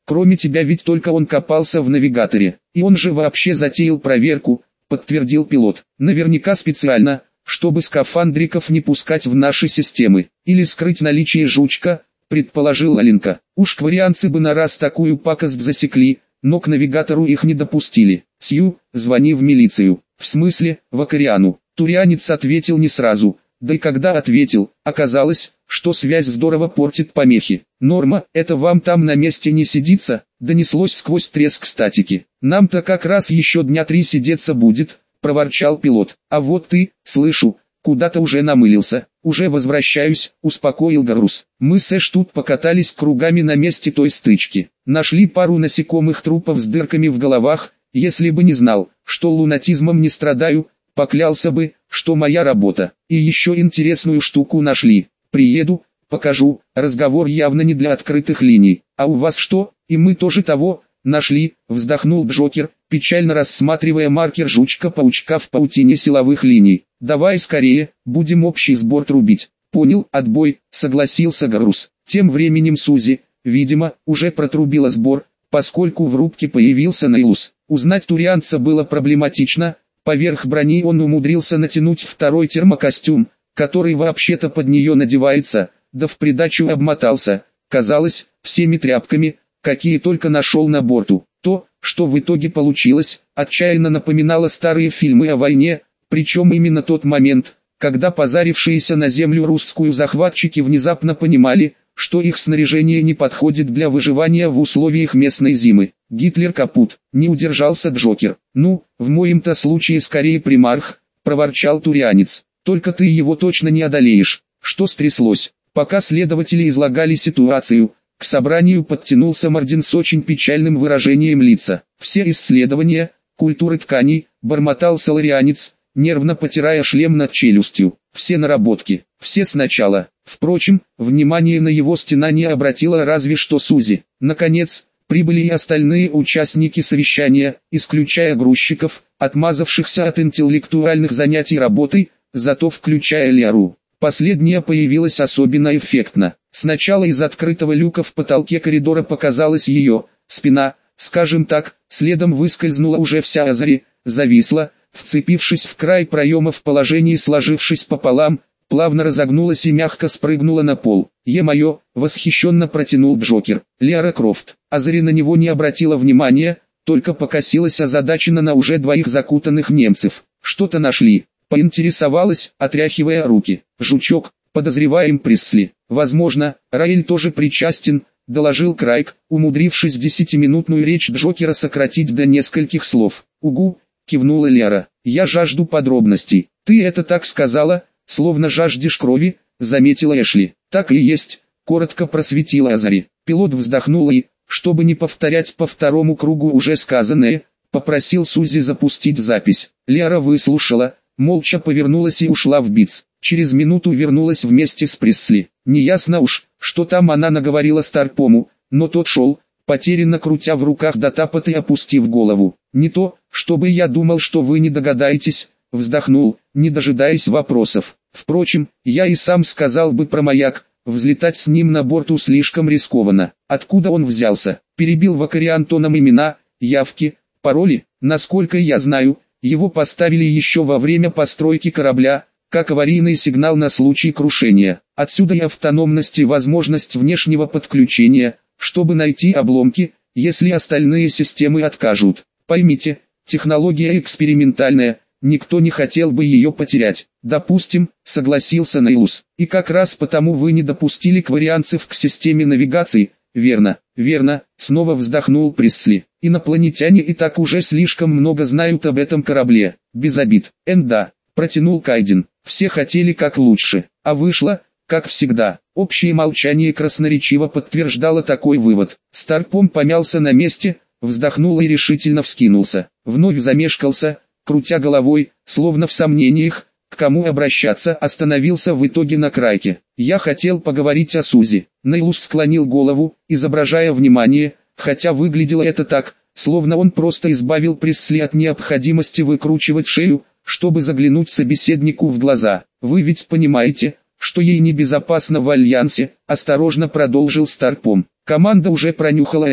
Кроме тебя ведь только он копался в навигаторе. И он же вообще затеял проверку, подтвердил пилот. Наверняка специально, чтобы скафандриков не пускать в наши системы. Или скрыть наличие жучка, предположил Аленка. Уж кварианцы бы на раз такую пакость засекли, но к навигатору их не допустили. Сью, звони в милицию. В смысле, в Акариану. Турианец ответил не сразу. Да и когда ответил, оказалось, что связь здорово портит помехи. «Норма, это вам там на месте не сидится?» Донеслось сквозь треск статики. «Нам-то как раз еще дня три сидеться будет», проворчал пилот. «А вот ты, слышу, куда-то уже намылился». «Уже возвращаюсь», успокоил Гарус. «Мы с Эш тут покатались кругами на месте той стычки. Нашли пару насекомых трупов с дырками в головах. Если бы не знал, что лунатизмом не страдаю, поклялся бы, что моя работа. И еще интересную штуку нашли. Приеду, покажу». Разговор явно не для открытых линий. «А у вас что?» «И мы тоже того нашли», вздохнул Джокер, печально рассматривая маркер жучка-паучка в паутине силовых линий. «Давай скорее, будем общий сбор трубить». «Понял, отбой», согласился Гарус. Тем временем Сузи, видимо, уже протрубила сбор, поскольку в рубке появился Нейлус. Узнать турианца было проблематично. Поверх брони он умудрился натянуть второй термокостюм, который вообще-то под нее надевается, да в придачу обмотался, казалось, всеми тряпками, какие только нашел на борту. То, что в итоге получилось, отчаянно напоминало старые фильмы о войне, причем именно тот момент, когда позарившиеся на землю русскую захватчики внезапно понимали, что их снаряжение не подходит для выживания в условиях местной зимы. «Гитлер капут», не удержался Джокер. «Ну, в моем-то случае скорее примарх», проворчал турианец. «Только ты его точно не одолеешь». Что стряслось? Пока следователи излагали ситуацию, к собранию подтянулся Мардин с очень печальным выражением лица. «Все исследования, культуры тканей», бормотал соларианец, нервно потирая шлем над челюстью. «Все наработки, все сначала». Впрочем, внимание на его стенание обратила разве что Сузи. Наконец, прибыли и остальные участники совещания, исключая грузчиков, отмазавшихся от интеллектуальных занятий работой, зато включая Лиару. Последняя появилась особенно эффектно. Сначала из открытого люка в потолке коридора показалась ее спина, скажем так, следом выскользнула уже вся Азари, зависла, вцепившись в край проема в положении сложившись пополам, плавно разогнулась и мягко спрыгнула на пол. «Е-мое!» — восхищенно протянул Джокер. Лиара Крофт. Азари на него не обратила внимания, только покосилась озадаченно на уже двоих закутанных немцев. «Что-то нашли?» — поинтересовалась, отряхивая руки. «Жучок, подозреваем Присли. Возможно, Раэль тоже причастен», — доложил Крайк, умудрившись десятиминутную речь Джокера сократить до нескольких слов. «Угу», — кивнула Лиара. «Я жажду подробностей». «Ты это так сказала, словно жаждешь крови», — заметила Эшли. «Так и есть», — коротко просветила Азари. Пилот вздохнул и, чтобы не повторять по второму кругу уже сказанное, попросил Сузи запустить запись. Лиара выслушала, молча повернулась и ушла в БИЦ. Через минуту вернулась вместе с Присли. Неясно уж, что там она наговорила Старпому, но тот шел, потерянно крутя в руках датапот и опустив голову. «Не то, чтобы я думал, что вы не догадаетесь», — вздохнул, не дожидаясь вопросов. «Впрочем, я и сам сказал бы про маяк, взлетать с ним на борту слишком рискованно. Откуда он взялся?» Перебил Вакариан тоном имена, явки, пароли. «Насколько я знаю, его поставили еще во время постройки корабля, как аварийный сигнал на случай крушения. Отсюда и автономность и возможность внешнего подключения, чтобы найти обломки, если остальные системы откажут. Поймите, технология экспериментальная, никто не хотел бы ее потерять». «Допустим», — согласился Нейлус. «И как раз потому вы не допустили кварианцев к системе навигации, верно?» «Верно», — снова вздохнул Присли. «Инопланетяне и так уже слишком много знают об этом корабле». «Без обид». «Энда», — протянул Кайден. «Все хотели как лучше, а вышло, как всегда». Общее молчание красноречиво подтверждало такой вывод. Старпом помялся на месте, вздохнул и решительно вскинулся. Вновь замешкался, крутя головой, словно в сомнениях, к кому обращаться, остановился в итоге на Крайке. «Я хотел поговорить о Сузи». Нейлус склонил голову, изображая внимание, хотя выглядело это так, словно он просто избавил Присли от необходимости выкручивать шею, чтобы заглянуть собеседнику в глаза. «Вы ведь понимаете, что ей небезопасно в Альянсе», — осторожно продолжил Старпом. «Команда уже пронюхала о ней,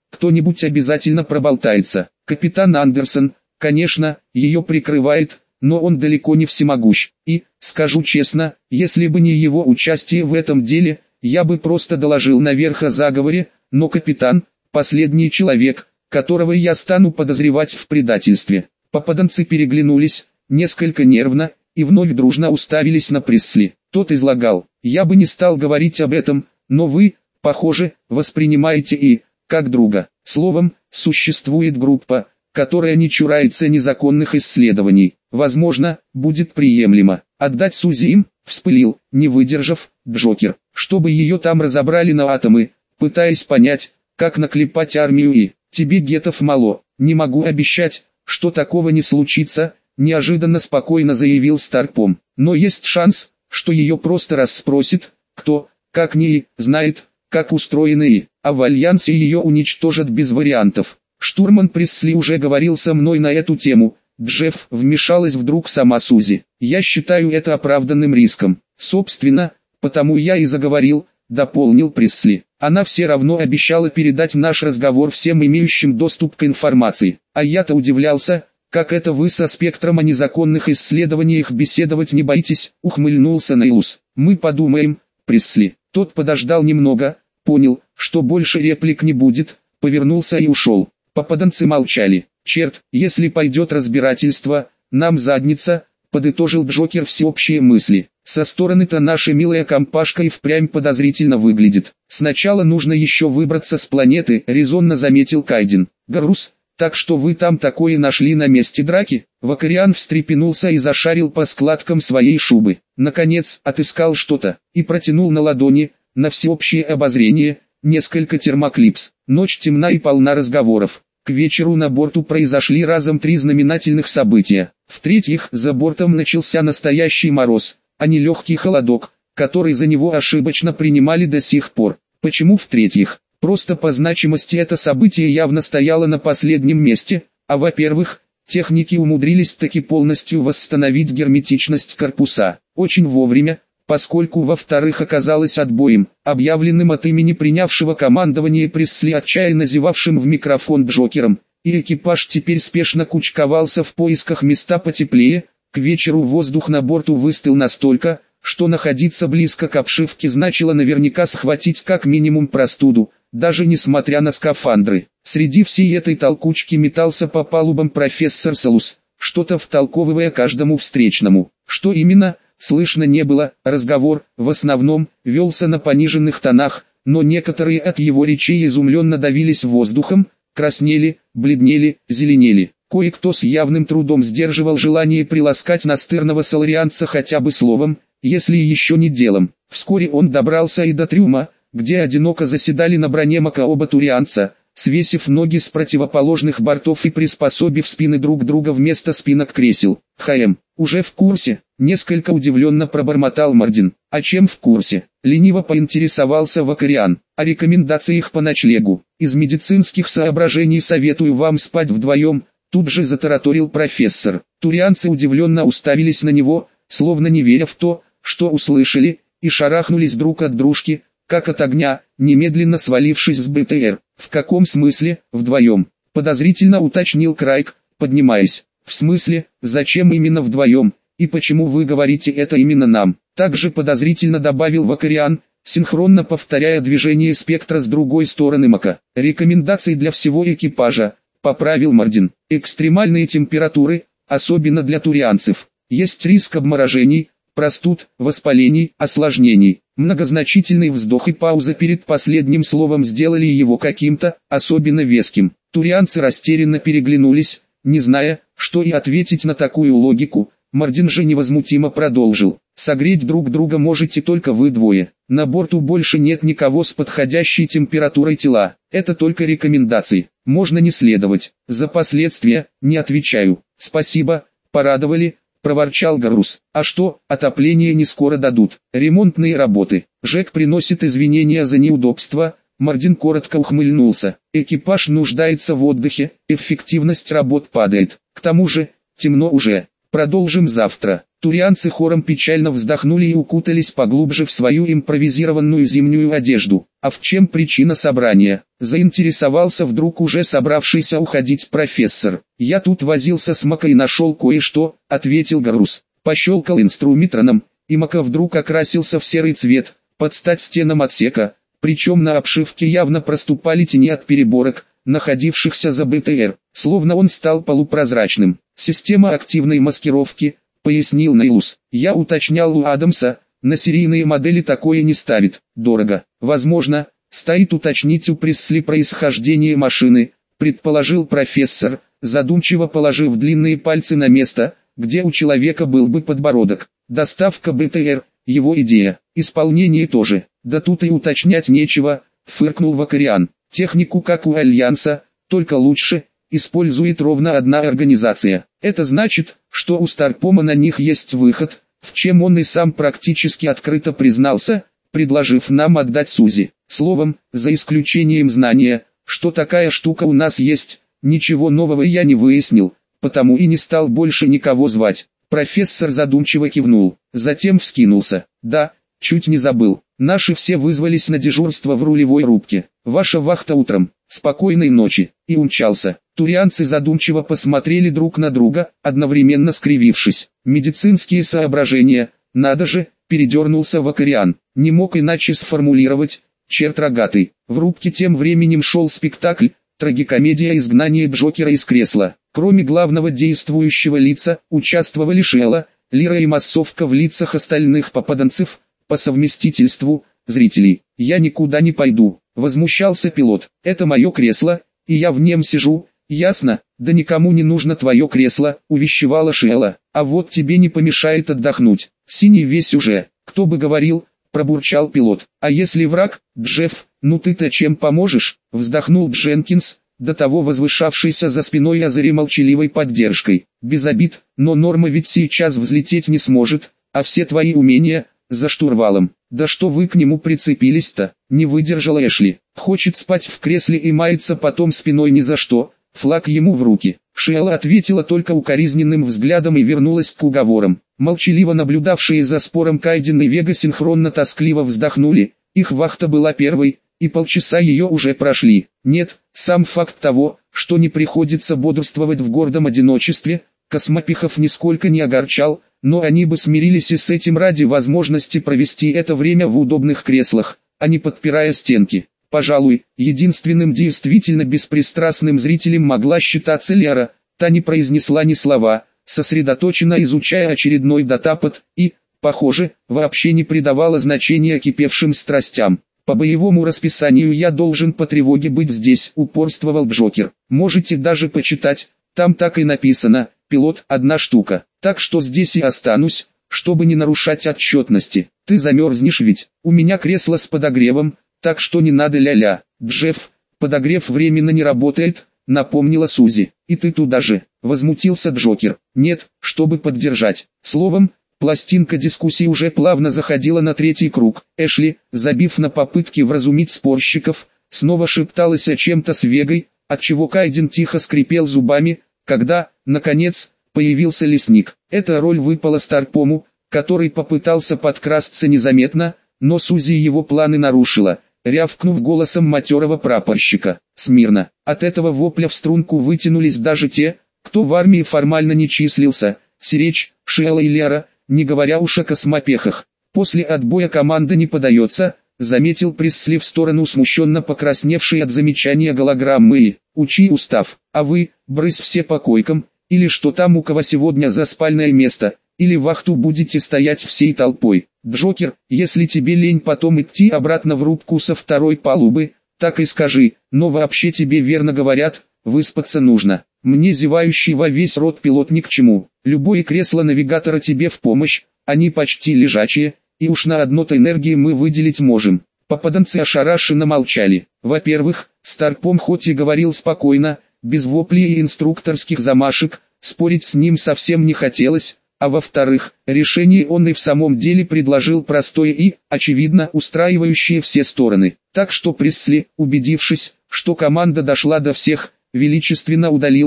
кто-нибудь обязательно проболтается. Капитан Андерсон, конечно, ее прикрывает, но он далеко не всемогущ. И, скажу честно, если бы не его участие в этом деле, я бы просто доложил наверх о заговоре, но капитан – последний человек, которого я стану подозревать в предательстве. Попаданцы переглянулись, несколько нервно, и вновь дружно уставились на Пресли. Тот излагал: «Я бы не стал говорить об этом, но вы, похоже, воспринимаете и, как друга. Словом, существует группа, которая не чурается незаконных исследований. Возможно, будет приемлемо отдать Сузи им», — вспылил, не выдержав, Джокер, «чтобы ее там разобрали на атомы, пытаясь понять, как наклепать армию и... Тебе гетов мало, не могу обещать, что такого не случится», — неожиданно спокойно заявил Старпом. «Но есть шанс, что ее просто расспросит, кто, как не знает, как устроены и, а в Альянсе ее уничтожат без вариантов. Штурман Пресли уже говорил со мной на эту тему». Джефф, вмешалась вдруг сама Сузи. «Я считаю это оправданным риском. Собственно, потому я и заговорил», — дополнил Пресли. «Она все равно обещала передать наш разговор всем имеющим доступ к информации. А я-то удивлялся, как это вы со Спектром о незаконных исследованиях беседовать не боитесь», — ухмыльнулся Нейлус. «Мы подумаем, Пресли». Тот подождал немного, понял, что больше реплик не будет, повернулся и ушел. Попаданцы молчали. «Черт, если пойдет разбирательство, нам задница», — подытожил Джокер всеобщие мысли. «Со стороны-то наша милая компашка и впрямь подозрительно выглядит. Сначала нужно еще выбраться с планеты», — резонно заметил Кайден. «Гарус, так что вы там такое нашли на месте драки?» Вакариан встрепенулся и зашарил по складкам своей шубы. Наконец, отыскал что-то, и протянул на ладони, на всеобщее обозрение, несколько термоклипс. Ночь темна и полна разговоров. К вечеру на борту произошли разом три знаменательных события. В-третьих, за бортом начался настоящий мороз, а не легкий холодок, который за него ошибочно принимали до сих пор. Почему в-третьих? Просто по значимости это событие явно стояло на последнем месте, а во-первых, техники умудрились таки полностью восстановить герметичность корпуса. Очень вовремя, поскольку во-вторых оказалось отбоем, объявленным от имени принявшего командование Пресли отчаянно зевавшим в микрофон Джокером, и экипаж теперь спешно кучковался в поисках места потеплее. К вечеру воздух на борту выстыл настолько, что находиться близко к обшивке значило наверняка схватить как минимум простуду, даже несмотря на скафандры. Среди всей этой толкучки метался по палубам профессор Салус, что-то втолковывая каждому встречному. Что именно, слышно не было. Разговор, в основном, велся на пониженных тонах, но некоторые от его речей изумленно давились воздухом, краснели, бледнели, зеленели. Кое-кто с явным трудом сдерживал желание приласкать настырного соларианца хотя бы словом, если еще не делом. Вскоре он добрался и до трюма, где одиноко заседали на броне Мака оба турианца, свесив ноги с противоположных бортов и приспособив спины друг друга вместо спинок кресел. «ХМ, уже в курсе?» — несколько удивленно пробормотал Мардин. «А чем в курсе?» — лениво поинтересовался Вакариан. «О рекомендациях по ночлегу. Из медицинских соображений советую вам спать вдвоем», — тут же затараторил профессор. Турианцы удивленно уставились на него, словно не веря в то, что услышали, и шарахнулись друг от дружки, как от огня, немедленно свалившись с БТР. «В каком смысле, вдвоем?» — подозрительно уточнил Крайк, поднимаясь. «В смысле, зачем именно вдвоем, и почему вы говорите это именно нам?» Также подозрительно добавил Вакариан, синхронно повторяя движение спектра с другой стороны Мака. «Рекомендации для всего экипажа», — поправил Мардин. «Экстремальные температуры, особенно для турианцев. Есть риск обморожений, простуд, воспалений, осложнений». Многозначительный вздох и пауза перед последним словом сделали его каким-то, особенно веским. Турианцы растерянно переглянулись, не зная, что и ответить на такую логику. Мардин же невозмутимо продолжил. «Согреть друг друга можете только вы двое. На борту больше нет никого с подходящей температурой тела. Это только рекомендации. Можно не следовать. За последствия, не отвечаю». «Спасибо, порадовали», — проворчал Гарус. «А что, отопление не скоро дадут? Ремонтные работы. Жек приносит извинения за неудобства». Мардин коротко ухмыльнулся. «Экипаж нуждается в отдыхе, эффективность работ падает. К тому же, темно уже. Продолжим завтра». Турианцы хором печально вздохнули и укутались поглубже в свою импровизированную зимнюю одежду. А в чем причина собрания? Заинтересовался вдруг уже собравшийся уходить профессор. Я тут возился с Макой и нашел кое-что, ответил Гарус. Пощелкал инструментроном, и Мака вдруг окрасился в серый цвет, под стать стенам отсека, причем на обшивке явно проступали тени от переборок, находившихся за БТР, словно он стал полупрозрачным. Система активной маскировки, пояснил Нейлус. Я уточнял у Адамса, на серийные модели такое не ставит, дорого. Возможно, стоит уточнить у Пресли происхождение машины, предположил профессор, задумчиво положив длинные пальцы на место, где у человека был бы подбородок. Доставка БТР, его идея, исполнение тоже. Да тут и уточнять нечего, фыркнул Вакариан. Технику как у Альянса, только лучше, использует ровно одна организация. Это значит, что у Старпома на них есть выход, в чем он и сам практически открыто признался, предложив нам отдать Сузи. Словом, за исключением знания, что такая штука у нас есть, ничего нового я не выяснил, потому и не стал больше никого звать. Профессор задумчиво кивнул, затем вскинулся. Да, чуть не забыл, наши все вызвались на дежурство в рулевой рубке. Ваша вахта утром, спокойной ночи, и умчался. Турианцы задумчиво посмотрели друг на друга, одновременно скривившись. Медицинские соображения, надо же, передернулся Вакариан. Не мог иначе сформулировать, черт рогатый. В рубке тем временем шел спектакль, трагикомедия изгнания Джокера из кресла. Кроме главного действующего лица, участвовали Шелла, Лира и массовка в лицах остальных попаданцев, по совместительству, зрителей. «Я никуда не пойду», — возмущался пилот. «Это мое кресло, и я в нем сижу, ясно? Да никому не нужно твое кресло», — увещевала Шелла. «А вот тебе не помешает отдохнуть. Синий весь уже, кто бы говорил», — пробурчал пилот. «А если враг, Джефф, ну ты-то чем поможешь?» — вздохнул Дженкинс, до того возвышавшийся за спиной Азари молчаливой поддержкой. «Без обид, но Норма ведь сейчас взлететь не сможет, а все твои умения за штурвалом. Да что вы к нему прицепились-то?» — не выдержала Эшли. «Хочет спать в кресле и мается потом спиной ни за что, флаг ему в руки». Шелла ответила только укоризненным взглядом и вернулась к уговорам. Молчаливо наблюдавшие за спором Кайден и Вега синхронно тоскливо вздохнули, их вахта была первой, и полчаса ее уже прошли. Нет, сам факт того, что не приходится бодрствовать в гордом одиночестве, космопихов нисколько не огорчал, но они бы смирились и с этим ради возможности провести это время в удобных креслах, а не подпирая стенки. Пожалуй, единственным действительно беспристрастным зрителем могла считаться Лера, та не произнесла ни слова, сосредоточенно изучая очередной датапад и, похоже, вообще не придавала значения кипевшим страстям. «По боевому расписанию я должен по тревоге быть здесь», — упорствовал Джокер. «Можете даже почитать, там так и написано, пилот, одна штука. Так что здесь и останусь, чтобы не нарушать отчетности. Ты замерзнешь ведь, у меня кресло с подогревом, так что не надо ля-ля». «Джефф, подогрев временно не работает», — напомнила Сузи. «И ты туда же», — возмутился Джокер. «Нет, чтобы поддержать». Словом, пластинка дискуссии уже плавно заходила на третий круг. Эшли, забив на попытки вразумить спорщиков, снова шепталась о чем-то с Вегой, отчего Кайден тихо скрипел зубами, когда, наконец, появился лесник. Эта роль выпала Старпому, который попытался подкрасться незаметно, но Сузи его планы нарушила, рявкнув голосом матерого прапорщика. «Смирно!» От этого вопля в струнку вытянулись даже те, кто в армии формально не числился, Сиречь, Шелла и Лера, не говоря уж о космопехах. «После отбоя команда не подается», — заметил Пресли в сторону смущенно покрасневшей от замечания голограммы и «Учи устав, а вы, брысь все по койкам, или что там у кого сегодня за спальное место, или вахту будете стоять всей толпой. Джокер, если тебе лень потом идти обратно в рубку со второй палубы, так и скажи, но вообще тебе верно говорят, выспаться нужно. Мне зевающий во весь рот пилот ни к чему. Любое кресло навигатора тебе в помощь, они почти лежачие, и уж на одно-то энергии мы выделить можем». Попаданцы ошарашенно молчали. Во-первых, Старпом хоть и говорил спокойно, без воплей и инструкторских замашек, спорить с ним совсем не хотелось, а во-вторых, решение он и в самом деле предложил простое и, очевидно, устраивающее все стороны. Так что Пресли, убедившись, что команда дошла до всех, величественно удалился,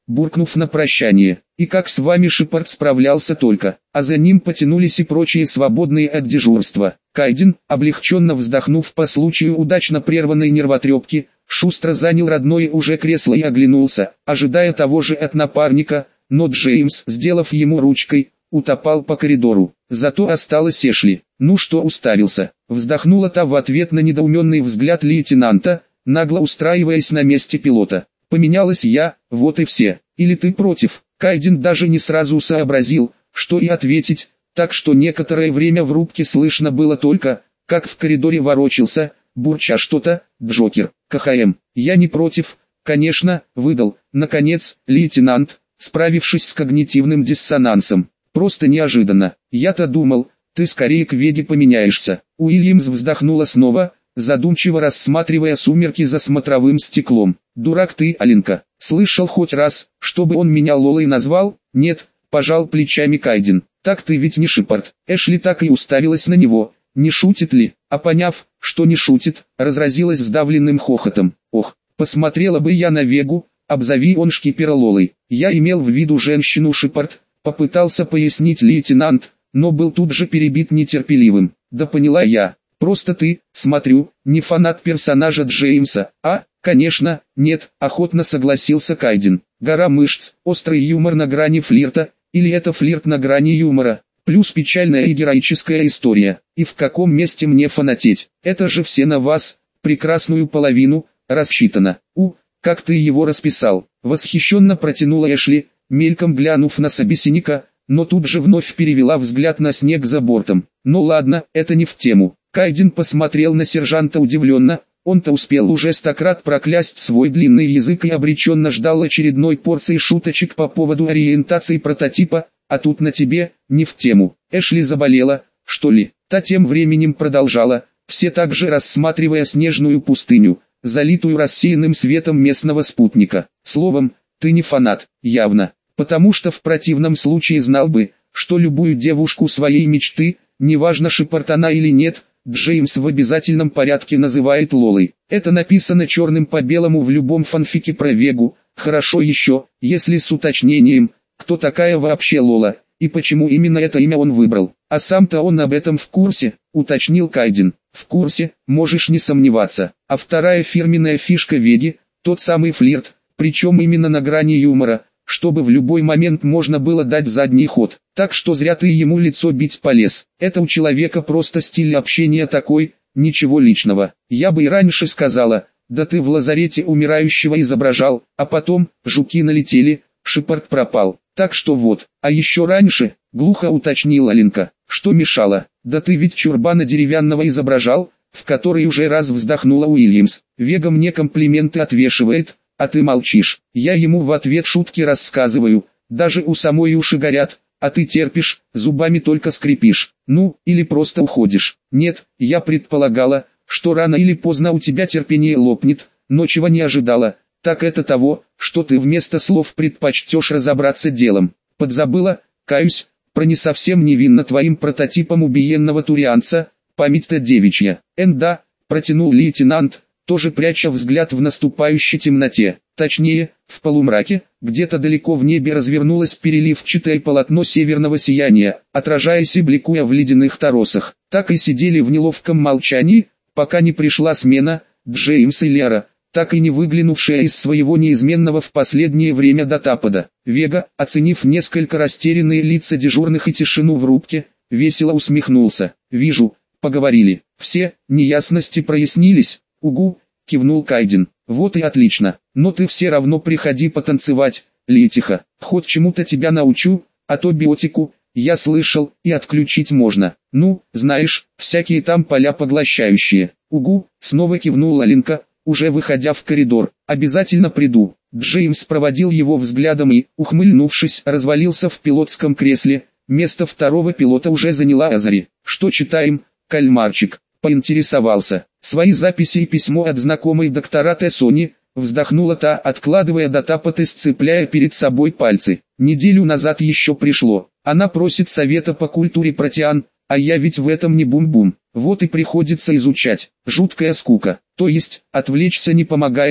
буркнув на прощание. И как с вами Шепард справлялся только, а за ним потянулись и прочие свободные от дежурства. Кайден, облегченно вздохнув по случаю удачно прерванной нервотрепки, шустро занял родное уже кресло и оглянулся, ожидая того же от напарника, но Джеймс, сделав ему ручкой, утопал по коридору. Зато осталась Эшли. «Ну что уставился?» Вздохнула та в ответ на недоуменный взгляд лейтенанта, нагло устраиваясь на месте пилота. «Поменялась я, вот и все. Или ты против?» Кайден даже не сразу сообразил, что и ответить, так что некоторое время в рубке слышно было только, как в коридоре ворочался, бурча что-то, Джокер. «КХМ, я не против, конечно», выдал, наконец, лейтенант, справившись с когнитивным диссонансом. «Просто неожиданно. Я-то думал, ты скорее к Веге поменяешься». Уильямс вздохнула снова, задумчиво рассматривая сумерки за смотровым стеклом. «Дурак ты, Аленка. Слышал хоть раз, чтобы он меня Лолой назвал?» «Нет», пожал плечами Кайден. «Так ты ведь не Шепард». Эшли так и уставилась на него. Не шутит ли? А поняв, что не шутит, разразилась сдавленным хохотом. «Ох, посмотрела бы я на Вегу, обзови он шкипера Лолой. Я имел в виду женщину Шепард», попытался пояснить лейтенант, но был тут же перебит нетерпеливым. «Да поняла я. Просто ты, смотрю, не фанат персонажа Джеймса, а?» «Конечно, нет», охотно согласился Кайден. «Гора мышц, острый юмор на грани флирта, или это флирт на грани юмора, плюс печальная и героическая история. И в каком месте мне фанатеть? Это же все на вас, прекрасную половину, рассчитано. У, как ты его расписал?» Восхищенно протянула Эшли, мельком глянув на собеседника, но тут же вновь перевела взгляд на снег за бортом. «Ну ладно, это не в тему». Кайден посмотрел на сержанта удивленно. Он-то успел уже стократ проклясть свой длинный язык и обреченно ждал очередной порции шуточек по поводу ориентации прототипа, а тут на тебе, не в тему. Эшли заболела, что ли? Та тем временем продолжала, все так же рассматривая снежную пустыню, залитую рассеянным светом местного спутника. Словом, ты не фанат, явно, потому что в противном случае знал бы, что любую девушку своей мечты, неважно Шепард она или нет, Джеймс в обязательном порядке называет Лолой. Это написано черным по белому в любом фанфике про Вегу. Хорошо еще, если с уточнением, кто такая вообще Лола, и почему именно это имя он выбрал. А сам-то он об этом в курсе, уточнил Кайден. В курсе, можешь не сомневаться. А вторая фирменная фишка Веги, тот самый флирт, причем именно на грани юмора, чтобы в любой момент можно было дать задний ход. Так что зря ты ему лицо бить полез. Это у человека просто стиль общения такой, ничего личного. Я бы и раньше сказала, да ты в лазарете умирающего изображал, а потом, жуки налетели, Шепард пропал. Так что вот, а еще раньше, глухо уточнила Ленка, что мешало, да ты ведь чурбана деревянного изображал, в который уже раз вздохнула Уильямс. Вега мне комплименты отвешивает, а ты молчишь. Я ему в ответ шутки рассказываю, даже у самой уши горят, а ты терпишь, зубами только скрипишь. Ну, или просто уходишь. Нет, я предполагала, что рано или поздно у тебя терпение лопнет, но чего не ожидала, так это того, что ты вместо слов предпочтешь разобраться делом. Подзабыла, каюсь, про не совсем невинно твоим прототипом убиенного турианца, память-то девичья. Энда, протянул лейтенант, тоже пряча взгляд в наступающей темноте. Точнее, в полумраке, где-то далеко в небе развернулось переливчатое полотно северного сияния, отражаясь и бликуя в ледяных торосах. Так и сидели в неловком молчании, пока не пришла смена, Джеймс и Лера, так и не выглянувшая из своего неизменного в последнее время датапода. Вега, оценив несколько растерянные лица дежурных и тишину в рубке, весело усмехнулся. «Вижу, поговорили. Все неясности прояснились». «Угу», кивнул Кайден. «Вот и отлично. Но ты все равно приходи потанцевать, Летиха. Хоть чему-то тебя научу, а то биотику, я слышал, и отключить можно. Ну, знаешь, всякие там поля поглощающие». «Угу», снова кивнула Ленка, уже выходя в коридор. «Обязательно приду». Джеймс проводил его взглядом и, ухмыльнувшись, развалился в пилотском кресле. Место второго пилота уже заняла Азари. «Что читаем, кальмарчик?» Поинтересовался. «Свои записи и письмо от знакомой доктора Тессони», вздохнула та, откладывая датапот и сцепляя перед собой пальцы. «Неделю назад еще пришло. Она просит совета по культуре протеан, а я ведь в этом не бум-бум. Вот и приходится изучать. Жуткая скука. То есть, отвлечься не помогает»,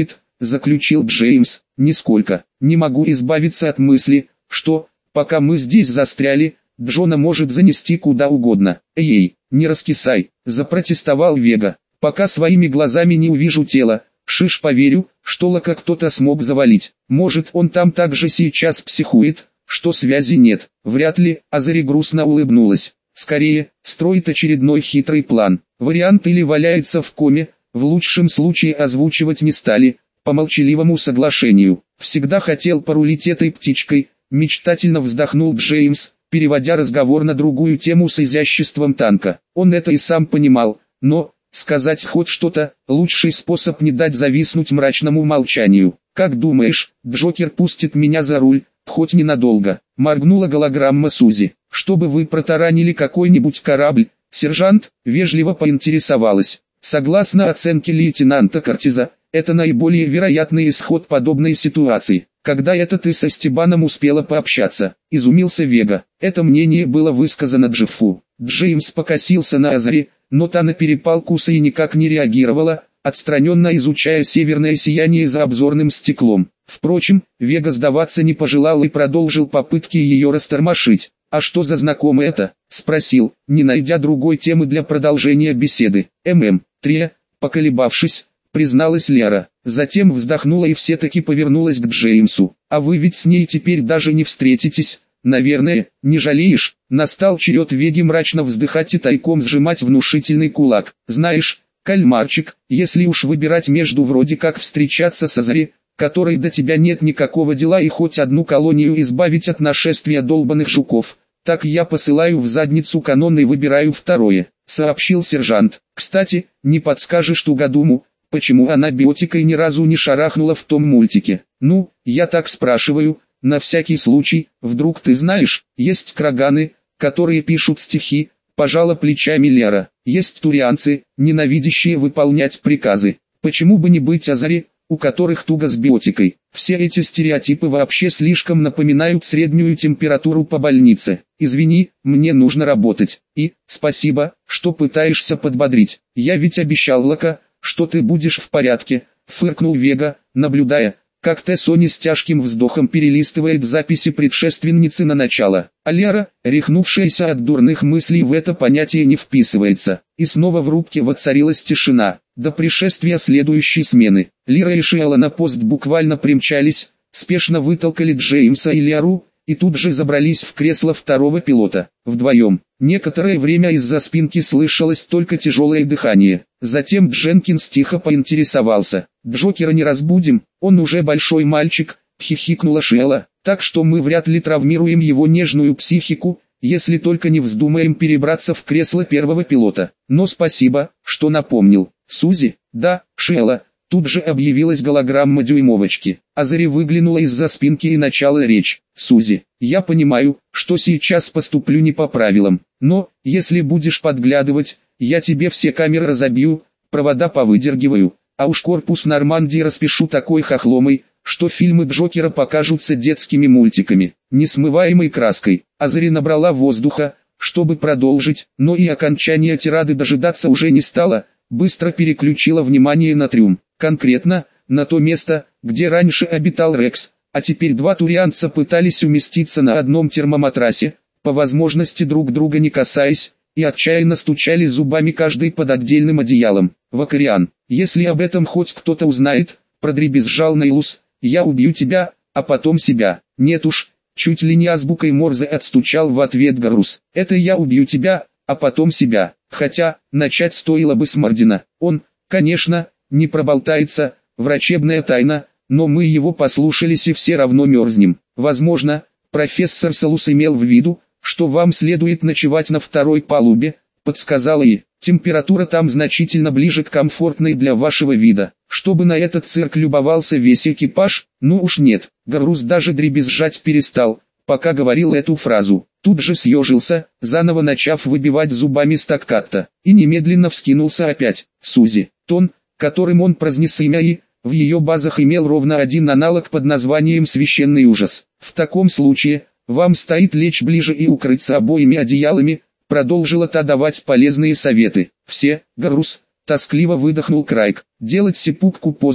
заключил Джеймс. Нисколько. Не могу избавиться от мысли, что, пока мы здесь застряли, Джона может занести куда угодно. Эй, не раскисай, запротестовал Вега. Пока своими глазами не увижу тело, шиш поверю, что Лока кто-то смог завалить. Может, он там также сейчас психует, что связи нет. Вряд ли. Азари грустно улыбнулась. Скорее, строит очередной хитрый план. Вариант или валяется в коме, в лучшем случае озвучивать не стали, по молчаливому соглашению. Всегда хотел порулить этой птичкой, мечтательно вздохнул Джеймс, переводя разговор на другую тему с изяществом танка. Он это и сам понимал, но, сказать хоть что-то, лучший способ не дать зависнуть мрачному молчанию. «Как думаешь, Джокер пустит меня за руль, хоть ненадолго?» Моргнула голограмма Сузи. «Чтобы вы протаранили какой-нибудь корабль?» Сержант вежливо поинтересовалась. Согласно оценке лейтенанта Кортиза, это наиболее вероятный исход подобной ситуации. «Когда это ты со Стебаном успела пообщаться?» – изумился Вега. Это мнение было высказано Джеффу. Джеймс покосился на Азари, но та на перепалку и никак не реагировала, отстраненно изучая северное сияние за обзорным стеклом. Впрочем, Вега сдаваться не пожелал и продолжил попытки ее растормошить. «А что за знакомый это?» – спросил, не найдя другой темы для продолжения беседы. «ММ, три», поколебавшись, призналась Лера. Затем вздохнула и все-таки повернулась к Джеймсу. «А вы ведь с ней теперь даже не встретитесь, наверное, не жалеешь?» Настал черед Веги мрачно вздыхать и тайком сжимать внушительный кулак. «Знаешь, кальмарчик, если уж выбирать между вроде как встречаться с Азари, которой до тебя нет никакого дела, и хоть одну колонию избавить от нашествия долбаных жуков, так я посылаю в задницу канон и выбираю второе», — сообщил сержант. «Кстати, не подскажешь Тугодуму, почему она биотикой ни разу не шарахнула в том мультике?» «Ну, я так спрашиваю, на всякий случай, вдруг ты знаешь, есть краганы, которые пишут стихи», — пожала плечами Лера. «Есть турианцы, ненавидящие выполнять приказы. Почему бы не быть Азари, у которых туго с биотикой?» Все эти стереотипы вообще слишком напоминают среднюю температуру по больнице. «Извини, мне нужно работать. И, спасибо, что пытаешься подбодрить. Я ведь обещал Лока, что ты будешь в порядке», — фыркнул Вега, наблюдая, как Тессони с тяжким вздохом перелистывает записи предшественницы на начало. А Лера, рехнувшаяся от дурных мыслей, в это понятие не вписывается. И снова в рубке воцарилась тишина. До пришествия следующей смены Лира и Шиала на пост буквально примчались, спешно вытолкали Джеймса и Леру, и тут же забрались в кресло второго пилота. Вдвоем. Некоторое время из-за спинки слышалось только тяжелое дыхание. Затем Дженкинс тихо поинтересовался. «Джокера не разбудим, он уже большой мальчик», — хихикнула Шиала, «так что мы вряд ли травмируем его нежную психику, если только не вздумаем перебраться в кресло первого пилота. Но спасибо, что напомнил». «Сузи?» «Да, Шиала». Тут же объявилась голограмма дюймовочки. Азари выглянула из-за спинки и начала речь. «Сузи, я понимаю, что сейчас поступлю не по правилам, но, если будешь подглядывать, я тебе все камеры разобью, провода повыдергиваю, а уж корпус Нормандии распишу такой хохломой, что фильмы Джокера покажутся детскими мультиками, несмываемой краской». Азари набрала воздуха, чтобы продолжить, но и окончания тирады дожидаться уже не стала, быстро переключила внимание на трюм. Конкретно, на то место, где раньше обитал Рекс, а теперь два турианца пытались уместиться на одном термоматрасе, по возможности друг друга не касаясь, и отчаянно стучали зубами каждый под отдельным одеялом. «Вакариан, если об этом хоть кто-то узнает», — продребезжал Нейлус, — «я убью тебя, а потом себя». «Нет уж», — чуть ли не азбукой Морзе отстучал в ответ Гарус, — «это я убью тебя, а потом себя». Хотя, начать стоило бы с Мардина. Он, конечно, не проболтается, врачебная тайна, но мы его послушались и все равно мерзнем. Возможно, профессор Салус имел в виду, что вам следует ночевать на второй палубе, подсказала и. Температура там значительно ближе к комфортной для вашего вида. Чтобы на этот цирк любовался весь экипаж, ну уж нет. Гарус даже дребезжать перестал, пока говорил эту фразу. Тут же съежился, заново начав выбивать зубами стаккатто, и немедленно вскинулся опять. Сузи, тон, которым он произнес имя и, в ее базах имел ровно один аналог под названием «Священный ужас». «В таком случае, вам стоит лечь ближе и укрыться обоими одеялами», продолжила та давать полезные советы. «Все, Гарус», тоскливо выдохнул Крайк, «делать сепукку поздно,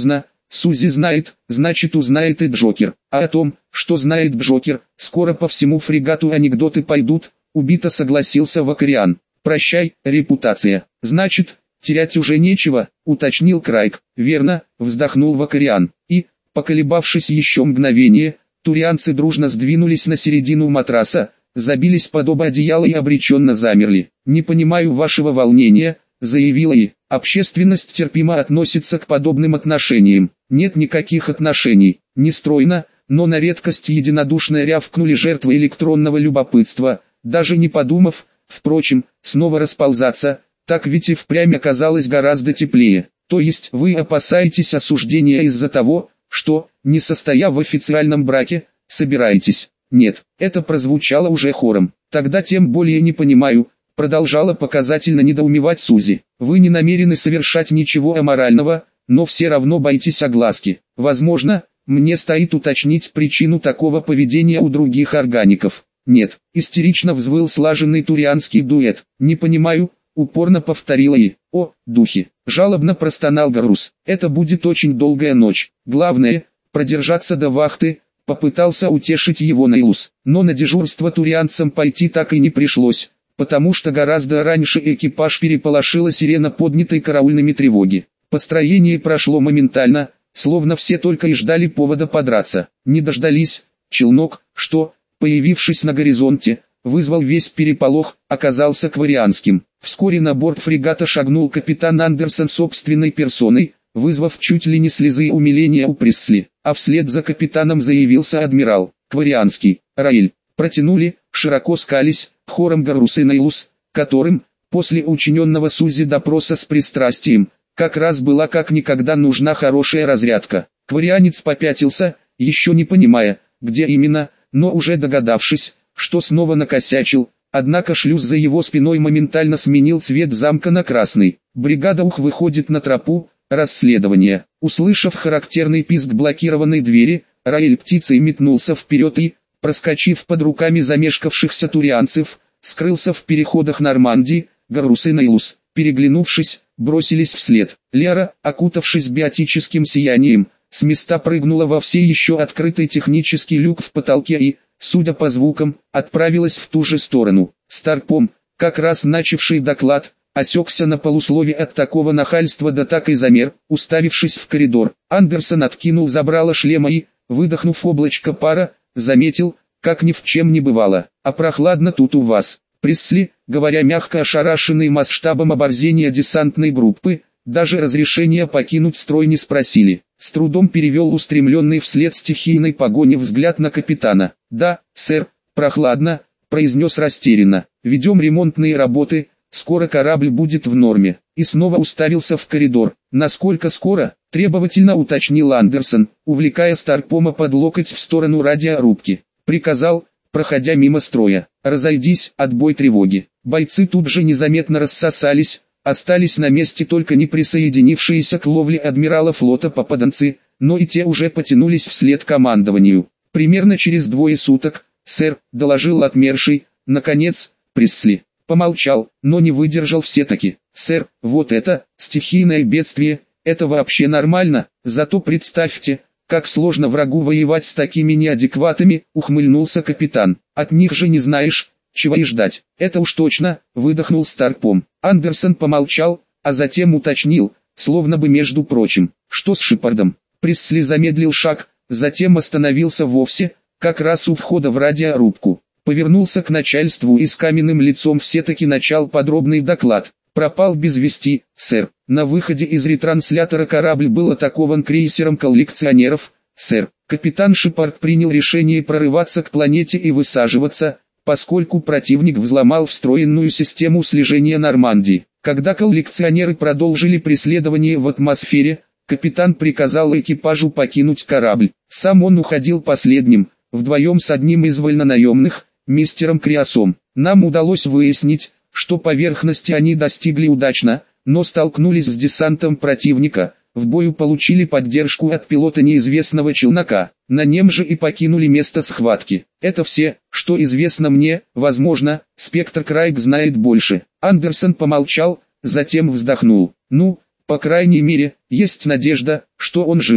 Сузи знает, значит узнает и Джокер. А о том, что знает Джокер, скоро по всему фрегату анекдоты пойдут, убито согласился Вакариан. Прощай, репутация. Значит, терять уже нечего, уточнил Крайг. Верно, вздохнул Вакариан. И, поколебавшись еще мгновение, турианцы дружно сдвинулись на середину матраса, забились под оба одеяла и обреченно замерли. «Не понимаю вашего волнения», — заявила И. «Общественность терпимо относится к подобным отношениям». «Нет никаких отношений». Нестройно, но на редкость единодушно рявкнули жертвы электронного любопытства, даже не подумав, впрочем, снова расползаться, так ведь и впрямь оказалось гораздо теплее. То есть вы опасаетесь осуждения из-за того, что, не состояв в официальном браке, собираетесь? Нет, это прозвучало уже хором. Тогда тем более не понимаю, продолжала показательно недоумевать Сузи. Вы не намерены совершать ничего аморального, но все равно боитесь огласки. Возможно, мне стоит уточнить причину такого поведения у других органиков. Нет, истерично взвыл слаженный турианский дуэт. Не понимаю, упорно повторила И. О, духи, жалобно простонал Гарус. Это будет очень долгая ночь. Главное, продержаться до вахты. Попытался утешить его Нейлус, но на дежурство турианцам пойти так и не пришлось, потому что гораздо раньше экипаж переполошила сирена поднятой караульными тревоги. Построение прошло моментально, словно все только и ждали повода подраться. Не дождались. Челнок, что, появившись на горизонте, вызвал весь переполох, оказался кварианским. Вскоре на борт фрегата шагнул капитан Андерсон собственной персоной, вызвав чуть ли не слезы умиления у Пресли, а вслед за капитаном заявился адмирал, кварианский, Раэль. Протянули, широко скались, хором Гарус и Нейлус, которым, после учиненного Сузи допроса с пристрастием, как раз была как никогда нужна хорошая разрядка. Кварианец попятился, еще не понимая, где именно, но уже догадавшись, что снова накосячил, однако шлюз за его спиной моментально сменил цвет замка на красный. Бригада УХ выходит на тропу расследования. Услышав характерный писк блокированной двери, Раэль птицей метнулся вперед и, проскочив под руками замешкавшихся турианцев, скрылся в переходах Нормандии. Гарус и Нейлус, переглянувшись, бросились вслед. Лера, окутавшись биотическим сиянием, с места прыгнула во все еще открытый технический люк в потолке и, судя по звукам, отправилась в ту же сторону. Старпом, как раз начавший доклад, осекся на полуслове от такого нахальства, да так и замер, уставившись в коридор. Андерсон откинул забрало шлема и, выдохнув облачко пара, заметил, как ни в чем не бывало. «А прохладно тут у вас». Пресли, говоря мягко, ошарашенный масштабом оборзения десантной группы, даже разрешения покинуть строй не спросили. С трудом перевел устремленный вслед стихийной погони взгляд на капитана. «Да, сэр, прохладно», — произнес растерянно. «Ведем ремонтные работы, скоро корабль будет в норме». И снова уставился в коридор. «Насколько скоро?» — требовательно уточнил Андерсон, увлекая Старпома под локоть в сторону радиорубки. Приказал, проходя мимо строя. «Разойдись, отбой тревоги». Бойцы тут же незаметно рассосались, остались на месте только не присоединившиеся к ловле адмирала флота попаданцы, но и те уже потянулись вслед командованию. «Примерно через двое суток, сэр», — доложил отмерший, наконец, Пресли. Помолчал, но не выдержал все-таки. «Сэр, вот это, стихийное бедствие, это вообще нормально, зато представьте, как сложно врагу воевать с такими неадекватами», — ухмыльнулся капитан. «От них же не знаешь, чего и ждать». «Это уж точно», — выдохнул Старпом. Андерсон помолчал, а затем уточнил, словно бы между прочим. «Что с Шепардом?» Пресли замедлил шаг, затем остановился вовсе, как раз у входа в радиорубку. Повернулся к начальству и с каменным лицом все-таки начал подробный доклад. «Пропал без вести, сэр. На выходе из ретранслятора корабль был атакован крейсером коллекционеров, сэр. Капитан Шепард принял решение прорываться к планете и высаживаться, поскольку противник взломал встроенную систему слежения Нормандии. Когда коллекционеры продолжили преследование в атмосфере, капитан приказал экипажу покинуть корабль. Сам он уходил последним, вдвоем с одним из вольнонаемных, мистером Криосом. Нам удалось выяснить, что поверхности они достигли удачно, но столкнулись с десантом противника, в бою получили поддержку от пилота неизвестного челнока, на нем же и покинули место схватки. Это все, что известно мне, возможно, Спектр Крайг знает больше». Андерсон помолчал, затем вздохнул. «Ну, по крайней мере, есть надежда, что он жив.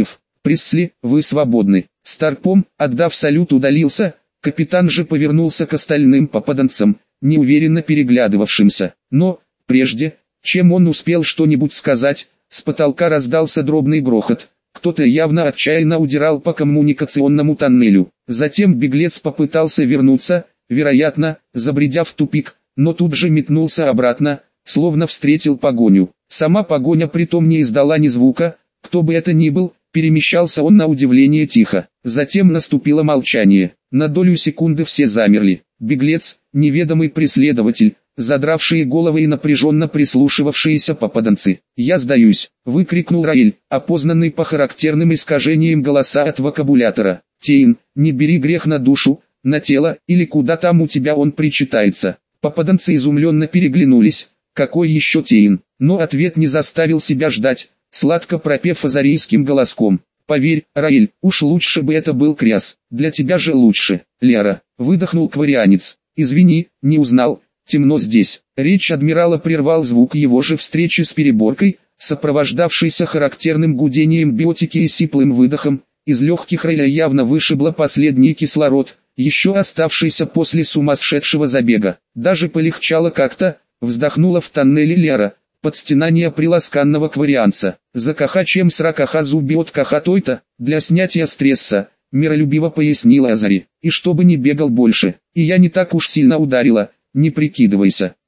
Пресли, вы свободны. Старпом, отдав салют, удалился. Капитан же повернулся к остальным попаданцам, неуверенно переглядывавшимся. Но, прежде, чем он успел что-нибудь сказать, с потолка раздался дробный грохот. Кто-то явно отчаянно удирал по коммуникационному тоннелю. Затем беглец попытался вернуться, вероятно, забредя в тупик, но тут же метнулся обратно, словно встретил погоню. Сама погоня притом не издала ни звука, кто бы это ни был, перемещался он на удивление тихо. Затем наступило молчание. На долю секунды все замерли. Беглец, неведомый преследователь, задравшие головы и напряженно прислушивавшиеся попаданцы. «Я сдаюсь!» — выкрикнул Раэль, опознанный по характерным искажениям голоса от вокабулятора. «Тейн, не бери грех на душу, на тело, или куда там у тебя он причитается». Попаданцы изумленно переглянулись. Какой еще Тейн? Но ответ не заставил себя ждать, сладко пропев азарийским голоском. «Поверь, Раэль, уж лучше бы это был Кряс. Для тебя же лучше, Лера», — выдохнул кварианец. «Извини, не узнал, темно здесь». Речь адмирала прервал звук его же встречи с переборкой, сопровождавшийся характерным гудением биотики и сиплым выдохом. Из легких Раэля явно вышибло последний кислород, еще оставшийся после сумасшедшего забега. Даже полегчало как-то, вздохнула в тоннеле Лера, под стенание приласканного кварианца. «За каха чем сракаха зубиот каха той-то, для снятия стресса», миролюбиво пояснила Азари. «И чтобы не бегал больше, и я не так уж сильно ударила, не прикидывайся».